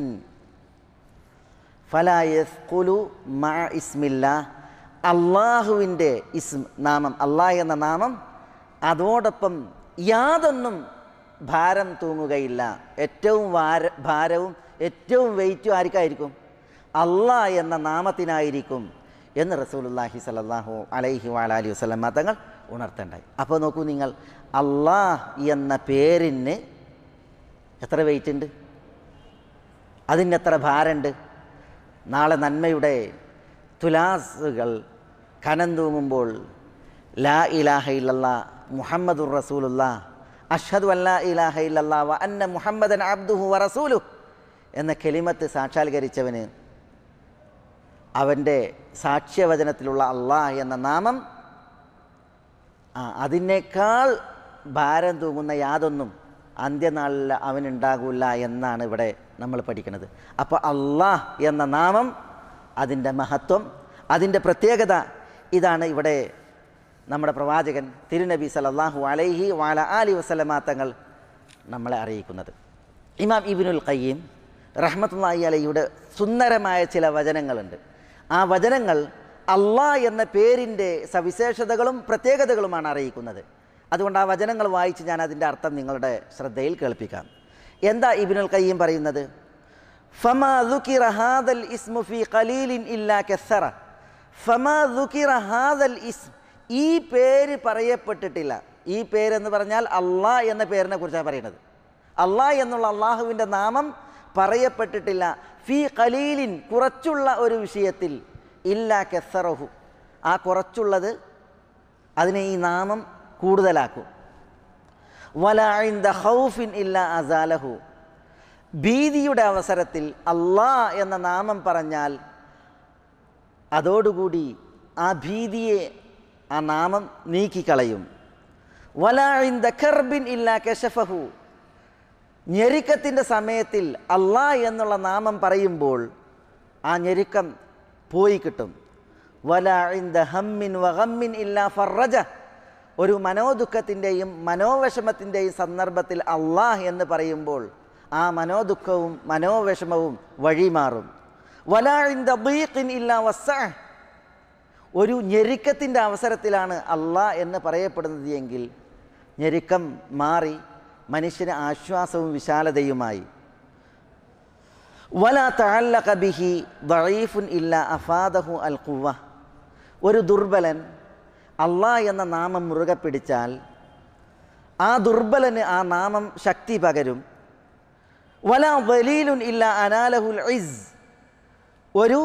ഫലാ യസ്ഖുലു മഅ ഇസ്മില്ലാഹ്, അള്ളാഹുവിൻ്റെ ഇസ്ം നാമം, അള്ളാഹ് എന്ന നാമം, അതോടൊപ്പം യാതൊന്നും ഭാരം തൂങ്ങുകയില്ല. ഏറ്റവും ഭാര ഭാരവും ഏറ്റവും വെയിറ്റും ആർക്കായിരിക്കും? അള്ളാഹ് എന്ന നാമത്തിനായിരിക്കും എന്ന് റസൂലുള്ളാഹി സ്വല്ലല്ലാഹു അലൈഹി വഅലിഹി വസല്ലം തങ്ങൾ ഉണർത്തേണ്ടായി. അപ്പോൾ നോക്കൂ നിങ്ങൾ, അള്ളാഹ് എന്ന പേരിന് എത്ര വെയിറ്റ് ഉണ്ട്, അതിന് എത്ര ഭാരമുണ്ട്. നാളെ നന്മയുടെ തുലാസുകൾ കനം തൂങ്ങുമ്പോൾ ലാ ഇലാഹ ഇല്ലല്ലാഹ് മുഹമ്മദുർ റസൂലുള്ളാഹ് അഷ്ഹദു അൻ ലാ ഇലാഹ ഇല്ലല്ലാഹ് വ അന്ന മുഹമ്മദൻ അബ്ദുഹു വ റസൂലുഹു എന്ന കെലിമത്ത് സാക്ഷാത്കരിച്ചവന് അവൻ്റെ സാക്ഷ്യവചനത്തിലുള്ള അള്ളാഹ് എന്ന നാമം ആ അതിനേക്കാൾ ഭാരം തൂങ്ങുന്ന യാതൊന്നും അന്ത്യനാളിൽ അവനുണ്ടാകില്ല എന്നാണ് ഇവിടെ നമ്മൾ പഠിക്കുന്നത്. അപ്പോൾ അള്ളാഹ് എന്ന നാമം, അതിൻ്റെ മഹത്വം, അതിൻ്റെ പ്രത്യേകത, ഇതാണ് ഇവിടെ നമ്മുടെ പ്രവാചകൻ തിരുനബി സല്ലല്ലാഹു അലൈഹി വഅല ആലിഹി വസല്ലമ തങ്ങൾ നമ്മളെ അറിയിക്കുന്നത്. ഇമാം ഇബ്നുൽ ഖയ്യിം റഹ്മത്തുള്ളാഹി അലൈഹിയുടെ സുന്ദരമായ ചില വചനങ്ങളുണ്ട്. ആ വചനങ്ങൾ അള്ളാഹ് എന്ന പേരിൻ്റെ സവിശേഷതകളും പ്രത്യേകതകളുമാണ് അറിയിക്കുന്നത്. അതുകൊണ്ട് ആ വചനങ്ങൾ വായിച്ച് ഞാൻ അതിൻ്റെ അർത്ഥം നിങ്ങളുടെ ശ്രദ്ധയിൽ കേൾപ്പിക്കാം. എന്താ ഇബ്നുൽ ഖയ്യിം പറയുന്നത്? ഫമാ ദുകിറ ഹാദൽ ഇസ്മു ഫീ ഖലീലിൻ ഇല്ലാ കസറ. ഫമാ ദുകിറ ഹാദൽ ഇസ്ം, ഈ പേര് പറയപ്പെട്ടിട്ടില്ല. ഈ പേരെന്ന് പറഞ്ഞാൽ അള്ളാഹ് എന്ന പേരിനെ കുറിച്ചാണ് പറയുന്നത്. അള്ളാഹ് എന്നുള്ള അള്ളാഹുവിൻ്റെ നാമം പറയപ്പെട്ടിട്ടില്ല. ഫീ ഖലീലിൻ, കുറച്ചുള്ള ഒരു വിഷയത്തിൽ, ഇല്ലാ കസറഹു, ആ കുറച്ചുള്ളത് അതിനെ ഈ നാമം കൂടുതലാക്കും. വലാ ഇൻദ ഖൗഫിൻ ഇല്ലാ അസാലഹു, ഭീതിയുടെ അവസരത്തിൽ അള്ളാഹ് എന്ന നാമം പറഞ്ഞാൽ അതോടുകൂടി ആ ഭീതിയെ ആ നാമം നീക്കിക്കളയും. വലാ ഇൻദ കർബിൻ ഇല്ലാ കശഫഹു, ഞെരുക്കത്തിൻ്റെ സമയത്തിൽ അള്ളാഹ് എന്നുള്ള നാമം പറയുമ്പോൾ ആ ഞെരുക്കം പോയി കിട്ടും. വലാ ഇൻദ ഹമ്മിൻ വഗമ്മിൻ ഇല്ലാ ഫറജ, ഒരു മനോദുഃഖത്തിൻ്റെയും മനോവിഷമത്തിൻ്റെയും സന്ദർഭത്തിൽ അള്ളാഹ് എന്ന് പറയുമ്പോൾ ആ മനോദുഃഖവും മനോവിഷമവും വഴിമാറും. വലാ ഇൻദ ദീഖിൻ ഇല്ലാ വസ്അഹ്, ഒരു ഞെരുക്കത്തിൻ്റെ അവസരത്തിലാണ് അള്ളാഹ് എന്ന് പറയപ്പെടുന്നത് എങ്കിൽ ഞെരുക്കം മാറി മനുഷ്യന് ആശ്വാസവും വിശാലതയുമായി. വലാ തഅല്ലഖ ബിഹി ദഈഫുൻ ഇല്ലാ അഫാദഹു അൽ ഖുവ്വ, ഒരു ദുർബലൻ അള്ളാഹ് എന്ന നാമം മുറുകെ പിടിച്ചാൽ ആ ദുർബലന് ആ നാമം ശക്തി പകരും. വലാ ദലീലുൻ ഇല്ലാ അനാലഹുൽ ഇസ്, ഒരു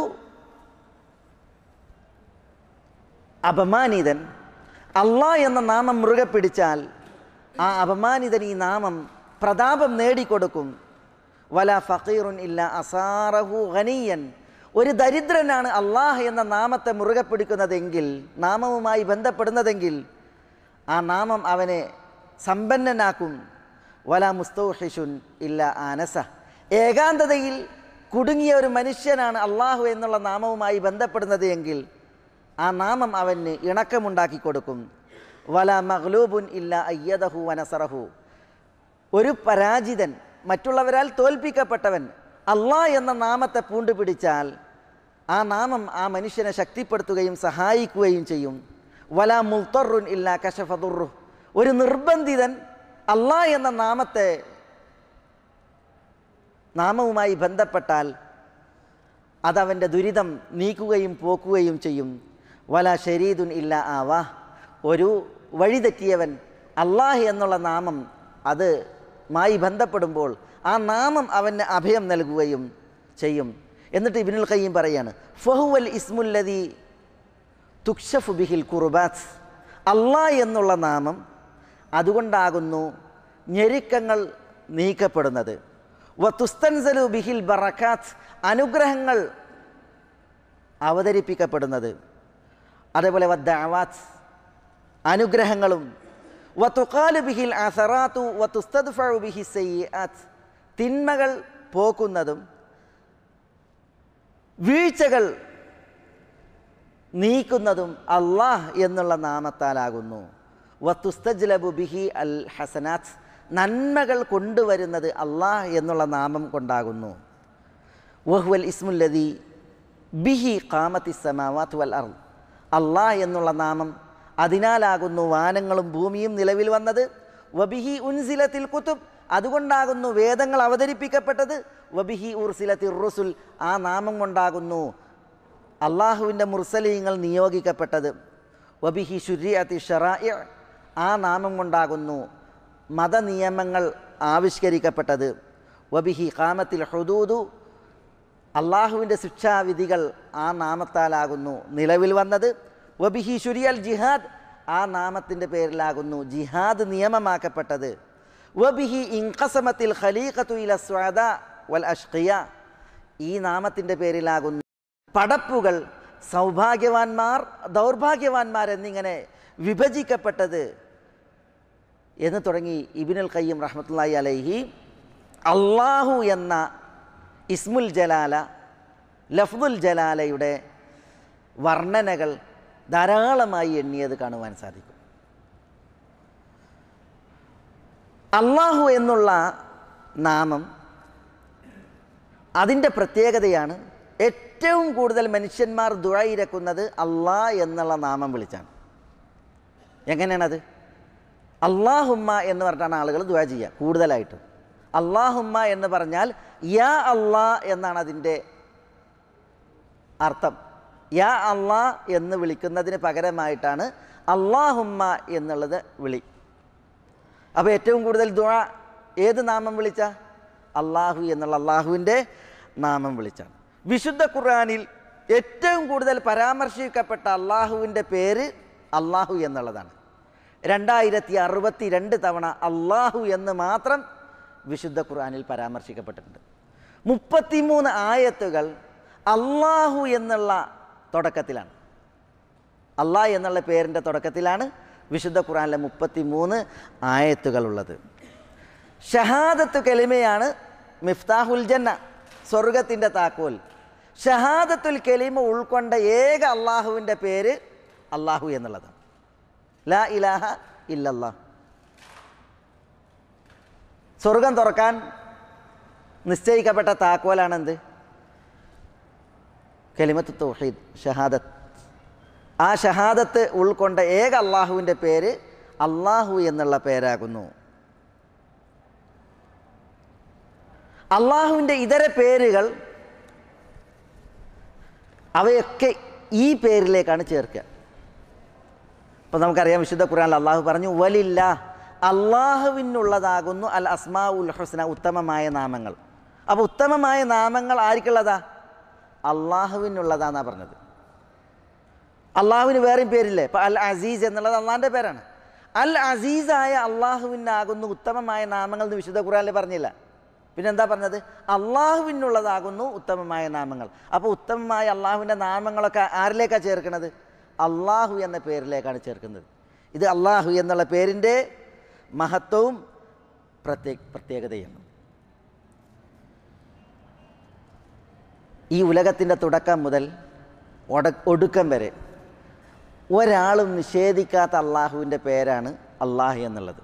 അപമാനിതൻ അള്ളാഹ് എന്ന നാമം മുറുകെ പിടിച്ചാൽ ആ അപമാനിതൻ ഈ നാമം പ്രതാപം നേടിക്കൊടുക്കും. വലാ ഫഖീറുൻ ഇല്ലാ അസാറഹു ഗനിയൻ, ഒരു ദരിദ്രനാണ് അള്ളാഹ് എന്ന നാമത്തെ മുറുകെ പിടിക്കുന്നതെങ്കിൽ, നാമവുമായി ബന്ധപ്പെടുന്നതെങ്കിൽ ആ നാമം അവനെ സമ്പന്നനാക്കും. വലാ മുസ്തൗഹിഷുൻ ഇല്ലാ ആനസ, ഏകാന്തതയിൽ കുടുങ്ങിയ ഒരു മനുഷ്യനാണ് അള്ളാഹു എന്നുള്ള നാമവുമായി ബന്ധപ്പെടുന്നത് എങ്കിൽ ആ നാമം അവന് ഇണക്കമുണ്ടാക്കി കൊടുക്കും. വലാ മഗ്ലൂബുൻ ഇല്ലാ അയ്യദഹു വനസറഹു, ഒരു പരാജിതൻ, മറ്റുള്ളവരാൽ തോൽപ്പിക്കപ്പെട്ടവൻ അള്ളാഹ് എന്ന നാമത്തെ പൂണ്ടുപിടിച്ചാൽ ആ നാമം ആ മനുഷ്യനെ ശക്തിപ്പെടുത്തുകയും സഹായിക്കുകയും ചെയ്യും. വലാ മുൽത്തറുൻ ഇല്ലാ കശഫ ദുർറു, ഒരു നിർബന്ധിതൻ അള്ളാഹ് എന്ന നാമത്തെ നാമവുമായി ബന്ധപ്പെട്ടാൽ അതവൻ്റെ ദുരിതം നീക്കുകയും പോക്കുകയും ചെയ്യും. വലാ ഷരീദുൻ ഇല്ലാ ആവാ, ഒരു വഴിതെറ്റിയവൻ അള്ളാഹ് എന്നുള്ള നാമം അത് മായി ബന്ധപ്പെടുമ്പോൾ ആ നാമം അവന് അഭയം നൽകുകയും ചെയ്യും. എന്നിട്ട് ഇബ്നുൽ ഖയ്യിം പറയാണ്, ഫഹുവൽ ഇസ്മുല്ലദി തുക്ഷഫു ബിഹിൽ ഖുർബാത്ത്, അള്ളാഹ് എന്നുള്ള നാമം അതുകൊണ്ടാകുന്നു ഞെരുക്കങ്ങൾ നീക്കപ്പെടുന്നത്. വതുസ്തൻസലു ബിഹിൽ ബറകാത്ത്, അനുഗ്രഹങ്ങൾ അവതരിപ്പിക്കപ്പെടുന്നത്. അതേപോലെ വദ്ദഅവാത്ത്, അനുഗ്രഹങ്ങളും. വതുഖാലു ബിഹിൽ അസറാത്തു വതുസ്തദ്ഫഉ ബിഹി സയ്യിആത്ത്, തിന്മകൾ പോക്കുന്നതും വീഴ്ചകൾ നീക്കുന്നതും അള്ളാഹ് എന്നുള്ള നാമത്താലാകുന്നു. വതുസ്തജ്ലബു ബിഹി അൽ ഹസനാത്ത്, നന്മകൾ കൊണ്ടുവരുന്നത് അള്ളാഹ് എന്നുള്ള നാമം കൊണ്ടാകുന്നു. വഹുവൽ ഇസ്മുല്ലദി ബിഹി ഖാമത്തിസ് സമാവാത്ത് വൽ അർദ്, അള്ളാഹ് എന്നുള്ള നാമം അതിനാലാകുന്നു വാനങ്ങളും ഭൂമിയും നിലവിൽ വന്നത്. വബിഹി ഉൻസിലത്തിൽ കുതുബ്, അതുകൊണ്ടാകുന്നു വേദങ്ങൾ അവതരിപ്പിക്കപ്പെട്ടത്. വബിഹി ഉർസിലത്തിൽ റുസുൽ, ആ നാമം കൊണ്ടാകുന്നു അള്ളാഹുവിൻ്റെ മുർസലീങ്ങൾ നിയോഗിക്കപ്പെട്ടത്. വബിഹി ശുരിഅത്തി ശറാഇ, ആ നാമം കൊണ്ടാകുന്നു മതനിയമങ്ങൾ ആവിഷ്കരിക്കപ്പെട്ടത്. വബിഹി ഖാമത്തിൽ ഹുദൂദു, അള്ളാഹുവിൻ്റെ ശിക്ഷാവിധികൾ ആ നാമത്താലാകുന്നു നിലവിൽ വന്നത്. വബിഹി ശുരിയൽ ജിഹാദ്, ആ നാമത്തിൻ്റെ പേരിലാകുന്നു ജിഹാദ് നിയമമാക്കപ്പെട്ടത്. വബിഹി ഇൻഖസമത്തിൽ ഖലീഖത്തു ഇല സ്വാദാ വൽ അഷ്ഖിയ, ഈ നാമത്തിൻ്റെ പേരിലാകുന്നു പടപ്പുകൾ സൗഭാഗ്യവാന്മാർ ദൗർഭാഗ്യവാന്മാർ എന്നിങ്ങനെ വിഭജിക്കപ്പെട്ടത് എന്ന് തുടങ്ങി ഇബ്നുൽ ഖയ്യിം റഹ്മത്തുള്ളാഹി അലൈഹി അല്ലാഹു എന്ന ഇസ്മുൽ ജലാല ലഫ്ദുൽ ജലാലയുടെ വർണ്ണനകൾ ധാരാളമായി എണ്ണിയത് കാണുവാൻ സാധിക്കും. അല്ലാഹു എന്നുള്ള നാമം അതിൻ്റെ പ്രത്യേകതയാണ് ഏറ്റവും കൂടുതൽ മനുഷ്യന്മാർ ദുആ ഇരക്കുന്നത് അല്ലാ എന്നുള്ള നാമം വിളിച്ചാണ്. എങ്ങനെയാണത്? അല്ലാഹുമ്മ എന്ന് പറഞ്ഞിട്ടാണ് ആളുകൾ ദുആ ചെയ്യുക കൂടുതലായിട്ടും. അല്ലാഹുമ്മ എന്ന് പറഞ്ഞാൽ യാ അല്ലാ എന്നാണ് അതിൻ്റെ അർത്ഥം. യാ അല്ലാ എന്ന് വിളിക്കുന്നതിന് പകരമായിട്ടാണ് അല്ലാഹുമ്മ എന്നുള്ളത് വിളി. അപ്പോൾ ഏറ്റവും കൂടുതൽ ദുആ ഏത് നാമം വിളിച്ച? അല്ലാഹു എന്നുള്ള അല്ലാഹുവിൻ്റെ നാമം വിളിച്ചാണ്. വിശുദ്ധ ഖുർആനിൽ ഏറ്റവും കൂടുതൽ പരാമർശിക്കപ്പെട്ട അല്ലാഹുവിൻ്റെ പേര് അല്ലാഹു എന്നുള്ളതാണ്. രണ്ടായിരത്തി അറുപത്തി രണ്ട് തവണ അല്ലാഹു എന്ന് മാത്രം വിശുദ്ധ ഖുർആനിൽ പരാമർശിക്കപ്പെട്ടിട്ടുണ്ട്. മുപ്പത്തിമൂന്ന് ആയത്തുകൾ അല്ലാഹു എന്നുള്ള തുടക്കത്തിലാണ്, അല്ലാഹ് എന്നുള്ള പേരിൻ്റെ തുടക്കത്തിലാണ് വിശുദ്ധ ഖുർആനിലെ മുപ്പത്തി മൂന്ന് ആയത്തുകളുള്ളത്. ഷഹാദത്ത് കലിമയാണ് മിഫ്താഹുൽ ജന്ന, സ്വർഗത്തിൻ്റെ താക്കോൽ. ഷഹാദത്തുൽ കലിമ ഉൾക്കൊണ്ട ഏക അള്ളാഹുവിൻ്റെ പേര് അല്ലാഹു എന്നുള്ളതാണ്. ലാ ഇലാഹ ഇല്ലല്ലാഹ്. സ്വർഗം തുറക്കാൻ നിശ്ചയിക്കപ്പെട്ട താക്കോലാണെന്ത്? കലിമത്ത് തൗഹീദ്, ഷഹാദത്ത്. ആ ഷഹാദത്ത് ഉൾക്കൊണ്ട ഏക അള്ളാഹുവിൻ്റെ പേര് അല്ലാഹു എന്നുള്ള പേരാകുന്നു. അള്ളാഹുവിൻ്റെ ഇതര പേരുകൾ അവയൊക്കെ ഈ പേരിലേക്കാണ് ചേർക്കുക. അപ്പോൾ നമുക്കറിയാം വിശുദ്ധ ഖുർആനിൽ അള്ളാഹു പറഞ്ഞു വലില്ലാ, അള്ളാഹുവിനുള്ളതാകുന്നു അൽ അസ്മാ ഉൽ ഹുസ്ന, ഉത്തമമായ നാമങ്ങൾ. അപ്പോൾ ഉത്തമമായ നാമങ്ങൾ ആർക്കുള്ളതാ? അള്ളാഹുവിനുള്ളതാന്നാണ് പറഞ്ഞത്. അള്ളാഹുവിന് വേറെയും പേരില്ലേ? ഇപ്പോൾ അൽ അസീസ് എന്നുള്ളത് അള്ളാഹിൻ്റെ പേരാണ്. അൽ അസീസായ അള്ളാഹുവിനാകുന്നു ഉത്തമമായ നാമങ്ങൾ എന്ന് വിശുദ്ധ ഖുർആനിൽ പറഞ്ഞില്ല. പിന്നെന്താ പറഞ്ഞത്? അള്ളാഹുവിനുള്ളതാകുന്നു ഉത്തമമായ നാമങ്ങൾ. അപ്പോൾ ഉത്തമമായ അള്ളാഹുവിൻ്റെ നാമങ്ങളൊക്കെ ആരിലേക്കാണ് ചേർക്കുന്നത്? അള്ളാഹു എന്ന പേരിലേക്കാണ് ചേർക്കുന്നത്. ഇത് അള്ളാഹു എന്നുള്ള പേരിൻ്റെ മഹത്വവും പ്രത്യേക പ്രത്യേകതയാണ്. ഈ ഉലകത്തിൻ്റെ തുടക്കം മുതൽ ഒട ഒടുക്കം വരെ ഒരാളും നിഷേധിക്കാത്ത അള്ളാഹുവിൻ്റെ പേരാണ് അള്ളാഹു എന്നുള്ളത്.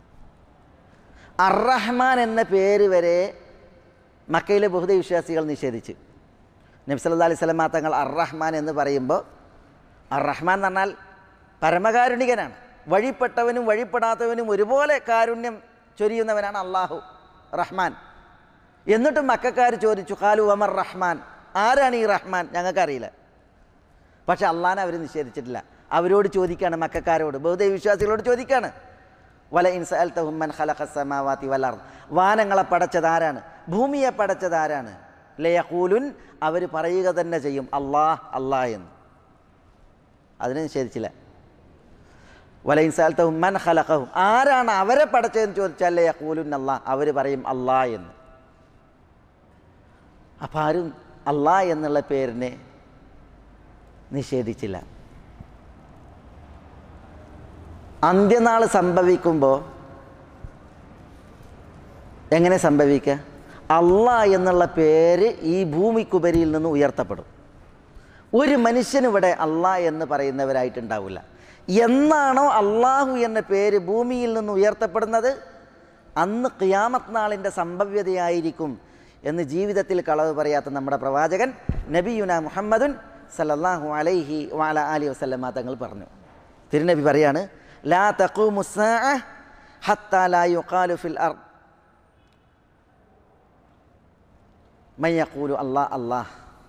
അർ-റഹ്മാൻ എന്ന പേര് വരെ മക്കയിലെ ബഹുദൈവ വിശ്വാസികൾ നിഷേധിച്ച്. നബി സല്ലല്ലാഹു അലൈഹി വസല്ലം തങ്ങൾ അർ-റഹ്മാൻ എന്ന് പറയുമ്പോൾ, അർ-റഹ്മാൻ എന്ന് പറഞ്ഞാൽ പരമകാരുണികനാണ്. വഴിപ്പെട്ടവനും വഴിപ്പെടാത്തവനും ഒരുപോലെ കാരുണ്യം ചൊരിയുന്നവനാണ് അള്ളാഹു റഹ്മാൻ. എന്നിട്ടും മക്കക്കാർ ചോദിച്ചു, ഖാലു വമർ റഹ്മാൻ, ആരാണ് ഈ റഹ്മാൻ? ഞങ്ങൾക്കറിയില്ല. പക്ഷെ അള്ളാഹനെ അവർ നിഷേധിച്ചിട്ടില്ല. അവരോട് ചോദിക്കുകയാണ്, മക്കക്കാരോട്, ബഹുദൈവ വിശ്വാസികളോട് ചോദിക്കുകയാണ്, വല ഇൻ സഅൽതഹും മൻ ഖലഖസ് സമാവാതി വൽ അർദ്, വാനങ്ങളെ പടച്ചതാരാണ്, ഭൂമിയെ പടച്ചതാരാണ്? ലയഖൂലുൻ, അവർ പറയുക തന്നെ ചെയ്യും അല്ലാഹ് അല്ലാഹ് എന്ന്. അതിനെ നിഷേധിച്ചില്ല. വല ഇൻ സഅൽതഹും മൻ ഖലഖഹും, ആരാണ് അവരെ പടച്ചതെന്ന് ചോദിച്ചാൽ ലയഖൂലുൻ അല്ലാഹ്, അവർ പറയും അല്ലാഹ് എന്ന്. അപ്പം ആരും അല്ലാഹ് എന്നുള്ള പേരിനെ നിഷേധിച്ചില്ല. അന്ത്യനാൾ സംഭവിക്കുമ്പോൾ എങ്ങനെ സംഭവിക്കുക? അല്ലാഹ് എന്നുള്ള പേര് ഈ ഭൂമിക്കുപരിയിൽ നിന്ന് ഉയർത്തപ്പെടും. ഒരു മനുഷ്യനിവിടെ അല്ലാഹ് എന്ന് പറയുന്നവരായിട്ടുണ്ടാവില്ല. എന്നാണോ അല്ലാഹു എന്ന പേര് ഭൂമിയിൽ നിന്ന് ഉയർത്തപ്പെടുന്നത്, അന്ന് ഖിയാമത്ത് നാളിൻ്റെ സംഭവ്യതയായിരിക്കും എന്ന് ജീവിതത്തിൽ കളവ് പറയാത്ത നമ്മുടെ പ്രവാചകൻ നബിയുന മുഹമ്മദുൻ സല്ലല്ലാഹു അലൈഹി വഅല ആലിഹി വസല്ലമ തങ്ങൾ പറഞ്ഞു. തിരുനബി പറയാണ്, ലാ തഖൂമു സ്സാഅ ഹത്താ ലാ യുഖാലു ഫിൽ അർദ് മൻ യഖൂലു അല്ലാഹ് അല്ലാഹ്.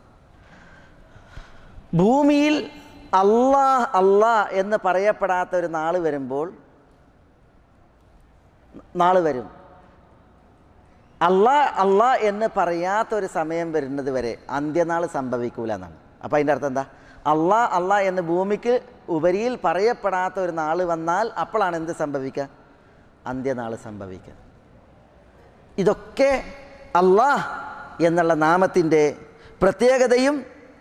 ഭൂമിയിൽ അല്ലാഹ് അല്ലാഹ് എന്ന് പറയപ്പെടാത്ത ഒരു നാൾ വരുമ്പോൾ, നാൾ വരും, അല്ലാഹ് അല്ലാഹ് എന്ന് പറയാത്തൊരു സമയം വരുന്നത് വരെ അന്ത്യനാൾ സംഭവിക്കൂല എന്നാണ്. അപ്പോൾ അതിൻ്റെ അർത്ഥം എന്താ? അല്ലാഹ് അല്ലാഹ് എന്ന് ഭൂമിക്ക് ഉപരിയിൽ പറയപ്പെടാത്ത ഒരു നാൾ വന്നാൽ അപ്പോഴാണ് എന്ത് സംഭവിക്കുക? അന്ത്യനാൾ സംഭവിക്കുക. ഇതൊക്കെ അല്ലാഹ് എന്നുള്ള നാമത്തിൻ്റെ പ്രത്യേകതയും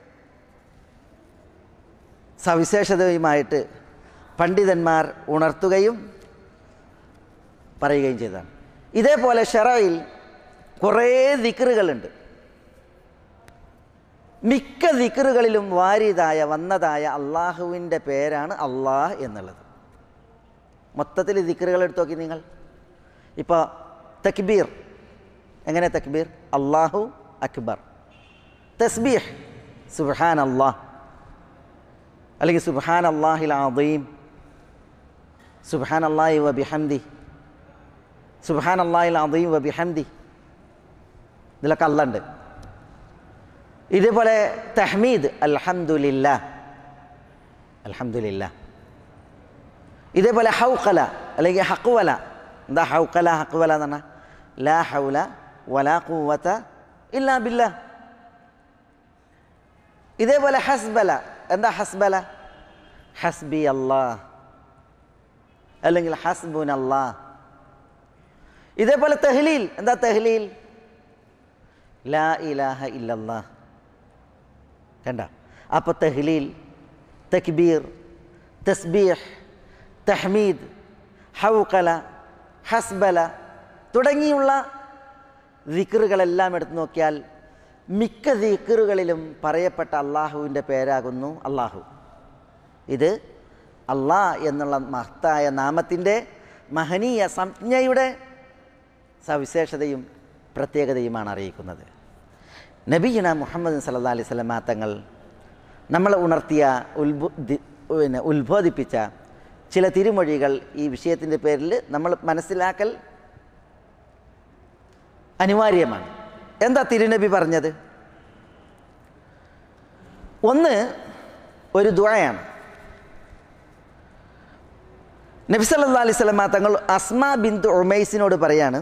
സവിശേഷതയുമായിട്ട് പണ്ഡിതന്മാർ ഉണർത്തുകയും പറയുകയും ചെയ്തതാണ്. ഇതേപോലെ ഷറയിൽ കുറേ ദിക്റുകളുണ്ട്. മിക്ക ദിക്റുകളിലും വാരിതായ വന്നതായ അള്ളാഹുവിൻ്റെ പേരാണ് അള്ളാഹ് എന്നുള്ളത്. മൊത്തത്തിൽ ദിക്റുകൾ എടുത്ത് നോക്കി നിങ്ങൾ. ഇപ്പോൾ തക്ബീർ, എങ്ങനെ തക്ബീർ? അള്ളാഹു അക്ബർ. തസ്ബീഹ് സുബ്ഹാൻ അല്ലാഹ്, അല്ലെങ്കിൽ സുബ്ഹാൻ അല്ലാഹിൽ അദീം, സുബ്ഹാൻ അല്ലാഹി വ ബിഹംദി, സുബ്ഹാൻ അല്ലാഹിൽ അദീം വ ബിഹംദി, ഇതിലൊക്കെ അല്ലാഹ് ഉണ്ട്. ഇതേപോലെ തഹ്മീദ് അൽഹംദുലില്ലാഹ്, അൽഹംദുലില്ലാഹ്. ഇതേപോലെ ഹൗഖല അല്ലെങ്കിൽ ഹഖ്വല. എന്താ ഹൗഖല ഹഖ്വല എന്ന് പറഞ്ഞാൽ? ലാ ഹൗല വലാ ഖുവത ഇല്ലാ ബില്ലാഹ്. ഇതേപോലെ ഹസ്ബല. എന്താ ഹസ്ബല? ഹസ്ബി അല്ലാഹ് അല്ലെങ്കിൽ ഹസ്ബുൻ അല്ലാഹ്. ഇതേപോലെ തഹ്ലീൽ. എന്താ തഹ്ലീൽ? ലാ ഇലാഹ ഇല്ലല്ലാഹ്. കണ്ട? അപ്പോൾ തഹ്ലീൽ, തക്ബീർ, തസ്ബീഹ്, തഹ്മീദ്, ഹൗഖല, ഹസ്ബല തുടങ്ങിയുള്ള ദിക്റുകളെല്ലാം എടുത്തു നോക്കിയാൽ മിക്ക ദിക്റുകളിലും പറയപ്പെട്ട അള്ളാഹുവിൻ്റെ പേരാകുന്നു അള്ളാഹു. ഇത് അള്ളാഹ് എന്നുള്ള മഹത്തായ നാമത്തിൻ്റെ മഹനീയ സംജ്ഞയുടെ സവിശേഷതയും പ്രത്യേകതയുമാണ് അറിയിക്കുന്നത്. നബിയുന മുഹമ്മദ് സല്ലല്ലാഹു അലൈഹി വസല്ലം തങ്ങൾ നമ്മളെ ഉണർത്തിയ ഉത്ബോ പിന്നെ ഉത്ബോധിപ്പിച്ച ചില തിരുമൊഴികൾ ഈ വിഷയത്തിൻ്റെ പേരിൽ നമ്മൾ മനസ്സിലാക്കൽ അനിവാര്യമാണ്. എന്താ തിരുനബി പറഞ്ഞത്? ഒന്ന് ഒരു ദുആയാണ്. നബി സല്ലല്ലാഹു അലൈഹി വസല്ലം തങ്ങൾ അസ്മാ ബിന്ത് ഉമൈസിനോട് പറയാണ്,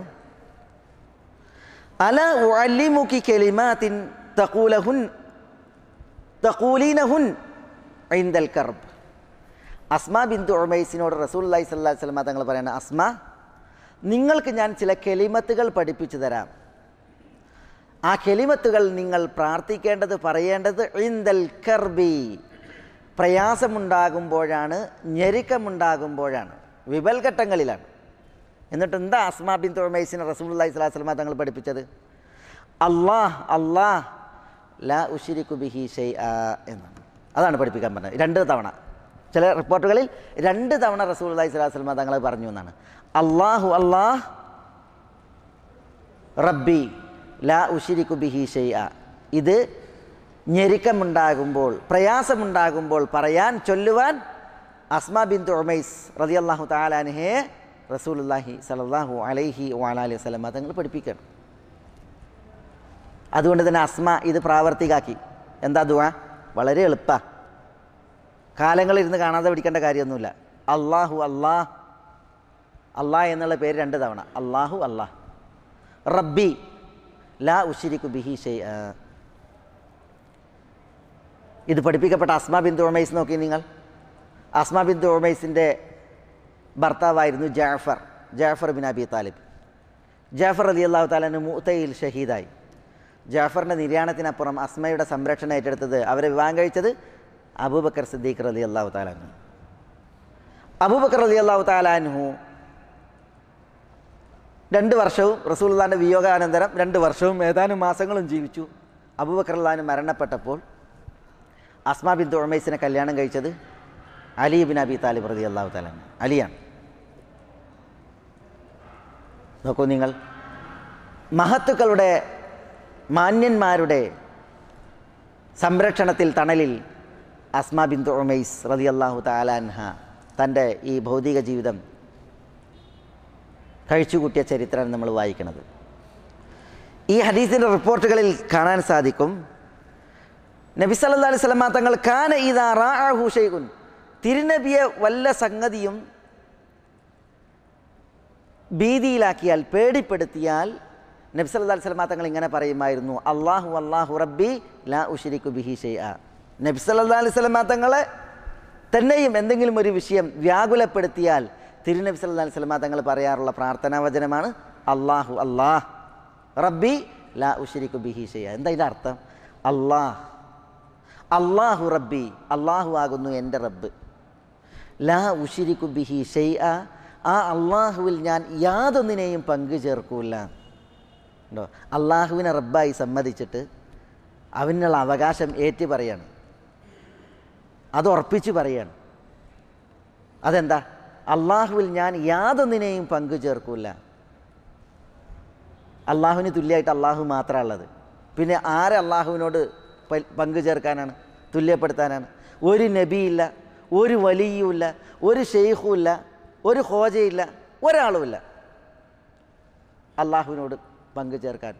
അല ഉഅല്ലിമുകി കലിമാത്തിൻ തഖൂലഹുൻ തഖൂലീനഹുൻ ഇൻദൽ കർബ്. അസ്മാ ബിന്തു ഉമൈസിനോട് റസൂലുള്ളാഹി സ്വല്ലല്ലാഹു അലൈഹി വസല്ലം തങ്ങൾ പറയാണ്, അസ്മാ, നിങ്ങൾക്ക് ഞാൻ ചില കെലിമത്തുകൾ പഠിപ്പിച്ചു തരാം. ആ കെലിമത്തുകൾ നിങ്ങൾ പ്രാർത്ഥിക്കേണ്ടത്, പറയേണ്ടത് ഇൻദൽ കർബി, പ്രയാസമുണ്ടാകുമ്പോഴാണ്, ഞെരുക്കമുണ്ടാകുമ്പോഴാണ്, വിപൽഘട്ടങ്ങളിലാണ്. എന്നിട്ട് എന്താ അസ്മാ ബിന്തു ഉമൈസിനെ റസൂലുള്ളാഹി സ്വല്ലല്ലാഹു അലൈഹി വസല്ലം തങ്ങൾ പഠിപ്പിച്ചത്? അല്ലാഹ് അല്ലാഹ് ലാ ഉശ്രികു ബിഹി ഷൈആ എന്നാണ്. അതാണ് പഠിപ്പിക്കാൻ പറഞ്ഞത്. രണ്ട് തവണ, ചില റിപ്പോർട്ടുകളിൽ രണ്ട് തവണ റസൂലുള്ളാഹി സ്വല്ലല്ലാഹു അലൈഹി വസല്ലം തങ്ങൾ പറഞ്ഞു എന്നാണ്. അല്ലാഹു അല്ലാഹ് റബ്ബി ലാ ഉശ്രികു ബിഹി ഷൈആ. ഇത് ഞെരുക്കമുണ്ടാകുമ്പോൾ, പ്രയാസമുണ്ടാകുമ്പോൾ പറയാൻ, ചൊല്ലുവാൻ അസ്മാ ബിന്തു ഉമൈസ് റളിയല്ലാഹു തആല അൻഹയെ റസൂലുള്ളാഹി സ്വല്ലല്ലാഹു അലൈഹി വഅലൈഹി വസല്ലം തങ്ങൾ പഠിപ്പിക്കണം. അതുകൊണ്ട് തന്നെ അസ്മ ഇത് പ്രാവർത്തികാക്കി. എന്താ ദുആ? വളരെ എളുപ്പമാണ്. കാലങ്ങളിരുന്ന് കാണാതെ പഠിക്കേണ്ട കാര്യമൊന്നുമില്ല. അല്ലാഹു അല്ലാഹ്, അല്ലാഹ് എന്നുള്ള പേര് രണ്ട് തവണ. അല്ലാഹു അല്ലാഹ് റബ്ബി ലാ ഉശ്രികു ബിഹി ഷൈആ. ഇത് പഠിപ്പിക്കപ്പെട്ട അസ്മാ ബിന്തു ഉമൈസ് നോക്കി നിങ്ങൾ. അസ്മാ ബിന്തു ഉമൈസിൻ്റെ ഭർത്താവായിരുന്നു Jafar, Jafar bin Abi Talib. Jafar റളിയല്ലാഹു തആല അൻഹു മുഅ്തയിൽ ഷഹീദായി. ജാഫറിൻ്റെ നിര്യാണത്തിനപ്പുറം അസ്മയുടെ സംരക്ഷണം ഏറ്റെടുത്തത്, അവരെ വിവാഹം കഴിച്ചത് അബൂബക്കർ സിദ്ദീഖ് റളിയല്ലാഹു തആല അൻഹു. അബൂബക്കർ റളിയല്ലാഹു തആല അൻഹു രണ്ട് വർഷവും റസൂലുള്ളാഹിൻ്റെ വിയോഗാനന്തരം രണ്ട് വർഷവും ഏതാനും മാസങ്ങളും ജീവിച്ചു. അബൂബക്കർ റളിയല്ലാഹു മരണപ്പെട്ടപ്പോൾ അസ്മാ ബിന്തു ഉമൈസിനെ കല്യാണം കഴിച്ചത് അലി ബിൻ അബി താലിബ് റളിയല്ലാഹു തആല അൻഹു, അലിയാണ്. നോക്കൂ നിങ്ങൾ, മഹത്തുക്കളുടെ, മാന്യന്മാരുടെ സംരക്ഷണത്തിൽ, തണലിൽ അസ്മാ ബിന്തു ഉമൈസ് റളിയല്ലാഹു തആല അൻഹ തൻ്റെ ഈ ഭൗതിക ജീവിതം കഴിച്ചുകൂട്ടിയ ചരിത്രമാണ് നമ്മൾ വായിക്കുന്നത്. ഈ ഹദീസിൻ്റെ റിപ്പോർട്ടുകളിൽ കാണാൻ സാധിക്കും, നബി സല്ലല്ലാഹു അലൈഹി വസല്ലം തങ്ങൾ കാന ഇദാ റഅഹു ശൈഉൻ, തിരുനബിയെ വല്ല സംഗതിയും ഭീതിയിലാക്കിയാൽ, പേടിപ്പെടുത്തിയാൽ നബി സല്ലല്ലാഹു അലൈഹി വസല്ലം തങ്ങൾ ഇങ്ങനെ പറയുമായിരുന്നു, അല്ലാഹു അല്ലാഹു റബ്ബി ലാ ഉശ്രികു ബിഹി ഷൈആ. നബി സല്ലല്ലാഹു അലൈഹി വസല്ലം തങ്ങൾ തന്നെയും എന്തെങ്കിലും ഒരു വിഷയം വ്യാകുലപ്പെടുത്തിയാൽ തിരുനബി സല്ലല്ലാഹു അലൈഹി വസല്ലം തങ്ങൾ പറയാറുള്ള പ്രാർത്ഥനാ വചനമാണ് അല്ലാഹു അല്ലാഹ് റബ്ബി ലാ ഉശ്രികു ബിഹി ഷൈഅ. എന്താ ഇതിൻ്റെ അർത്ഥം? അല്ലാഹ് അല്ലാഹു റബ്ബി, അള്ളാഹു ആകുന്നു എൻ്റെ റബ്ബ്. ലാ ഉശ്രികു ബിഹി ഷൈഅ, ആ അള്ളാഹുവിൽ ഞാൻ യാതൊന്നിനെയും പങ്കു ചേർക്കൂല. ഉണ്ടോ? അള്ളാഹുവിനെ റബ്ബായി സമ്മതിച്ചിട്ട് അവനുള്ള അവകാശം ഏറ്റി പറയാണ്, അത് ഉറപ്പിച്ച് പറയാണ്. അതെന്താ? അള്ളാഹുവിൽ ഞാൻ യാതൊന്നിനെയും പങ്കു ചേർക്കൂല. അള്ളാഹുവിന് തുല്യമായിട്ട് അള്ളാഹു മാത്രമാണ് ഉള്ളത്. പിന്നെ ആരെ അള്ളാഹുവിനോട് പങ്കു ചേർക്കാനാണ്, തുല്യപ്പെടുത്താനാണ്? ഒരു നബിയില്ല, ഒരു വലിയുമില്ല, ഒരു ഷെയ്ഖുമില്ല, ഒരു ഖോജയില്ല, ഒരാളുമില്ല അള്ളാഹുവിനോട് പങ്കു ചേർക്കാൻ.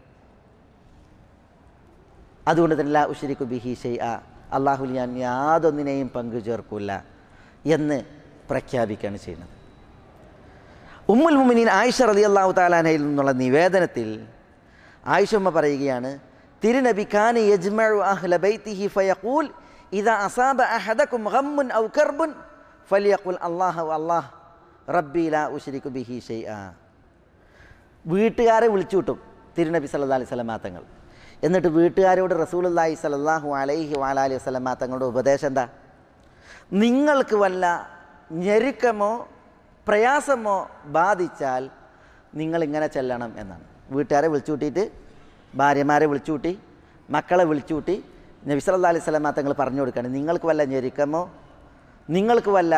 അതുകൊണ്ട് തന്നെ ലാ ഉശ്രികു ബിഹി ഷൈഅ, അള്ളാഹുവിൽ ഞാൻ യാതൊന്നിനെയും പങ്കു ചേർക്കൂല എന്ന് പ്രഖ്യാപിക്കുകയാണ് ചെയ്യുന്നത്. ഉമ്മുൽ മുഅ്മിനീൻ ആയിഷ റളിയല്ലാഹു തആല അൻഹയിൽ നിന്നുള്ള നിവേദനത്തിൽ ആയിഷമ്മ പറയുകയാണ്, തിരുനബി കാന യജ്മഉ അഹ്ല ബൈതിഹി ഫയഖൂൽ ഇദാ അസാബ അഹദകും ഗമ്മുൻ ഔ കർബുൻ ഫലിയഖുൽ അല്ലാഹു അല്ലാഹ് റബ്ബി ലാ ഉശ്രികു ബിഹി ഷൈഅ. വീട്ടുകാരെ വിളിച്ചു കൂട്ടും തിരുനബി സല്ലല്ലാഹു അലൈഹി വസല്ലം തങ്ങൾ. എന്നിട്ട് വീട്ടുകാരോട് റസൂലുള്ളാഹി സ്വല്ലല്ലാഹു അലൈഹി വഅലൈഹി വസല്ലം തങ്ങളുടെ ഉപദേശം എന്താ? നിങ്ങൾക്ക് വല്ല ഞെരുക്കമോ പ്രയാസമോ ബാധിച്ചാൽ നിങ്ങളിങ്ങനെ ചെല്ലണം എന്നാണ്. വീട്ടുകാരെ വിളിച്ചു കൂട്ടിയിട്ട്, ഭാര്യമാരെ വിളിച്ചു കൂട്ടി, മക്കളെ വിളിച്ചു കൂട്ടി നബി സല്ലല്ലാഹു അലൈഹി വസല്ലം തങ്ങൾ പറഞ്ഞു കൊടുക്കുകയാണ്, നിങ്ങൾക്ക് വല്ല ഞെരുക്കമോ നിങ്ങൾക്ക് വല്ല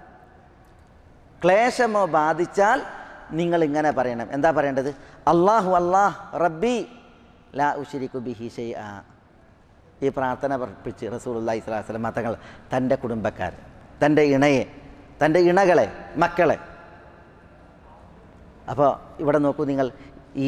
ക്ലേശമോ ബാധിച്ചാൽ നിങ്ങളിങ്ങനെ പറയണം. എന്താ പറയേണ്ടത്? അല്ലാഹു അല്ലാഹ് റബ്ബി ലാ ഉശ്രികു ബിഹി ഷൈഅ. ഈ പ്രാർത്ഥന പഠിപ്പിച്ച് റസൂലുള്ളാഹി സ്വല്ലല്ലാഹു അലൈഹി വസല്ലം തങ്ങൾ തൻ്റെ കുടുംബക്കാർ, തൻ്റെ ഇണയെ, തൻ്റെ ഇണകളെ, മക്കളെ. അപ്പോൾ ഇവിടെ നോക്കൂ നിങ്ങൾ, ഈ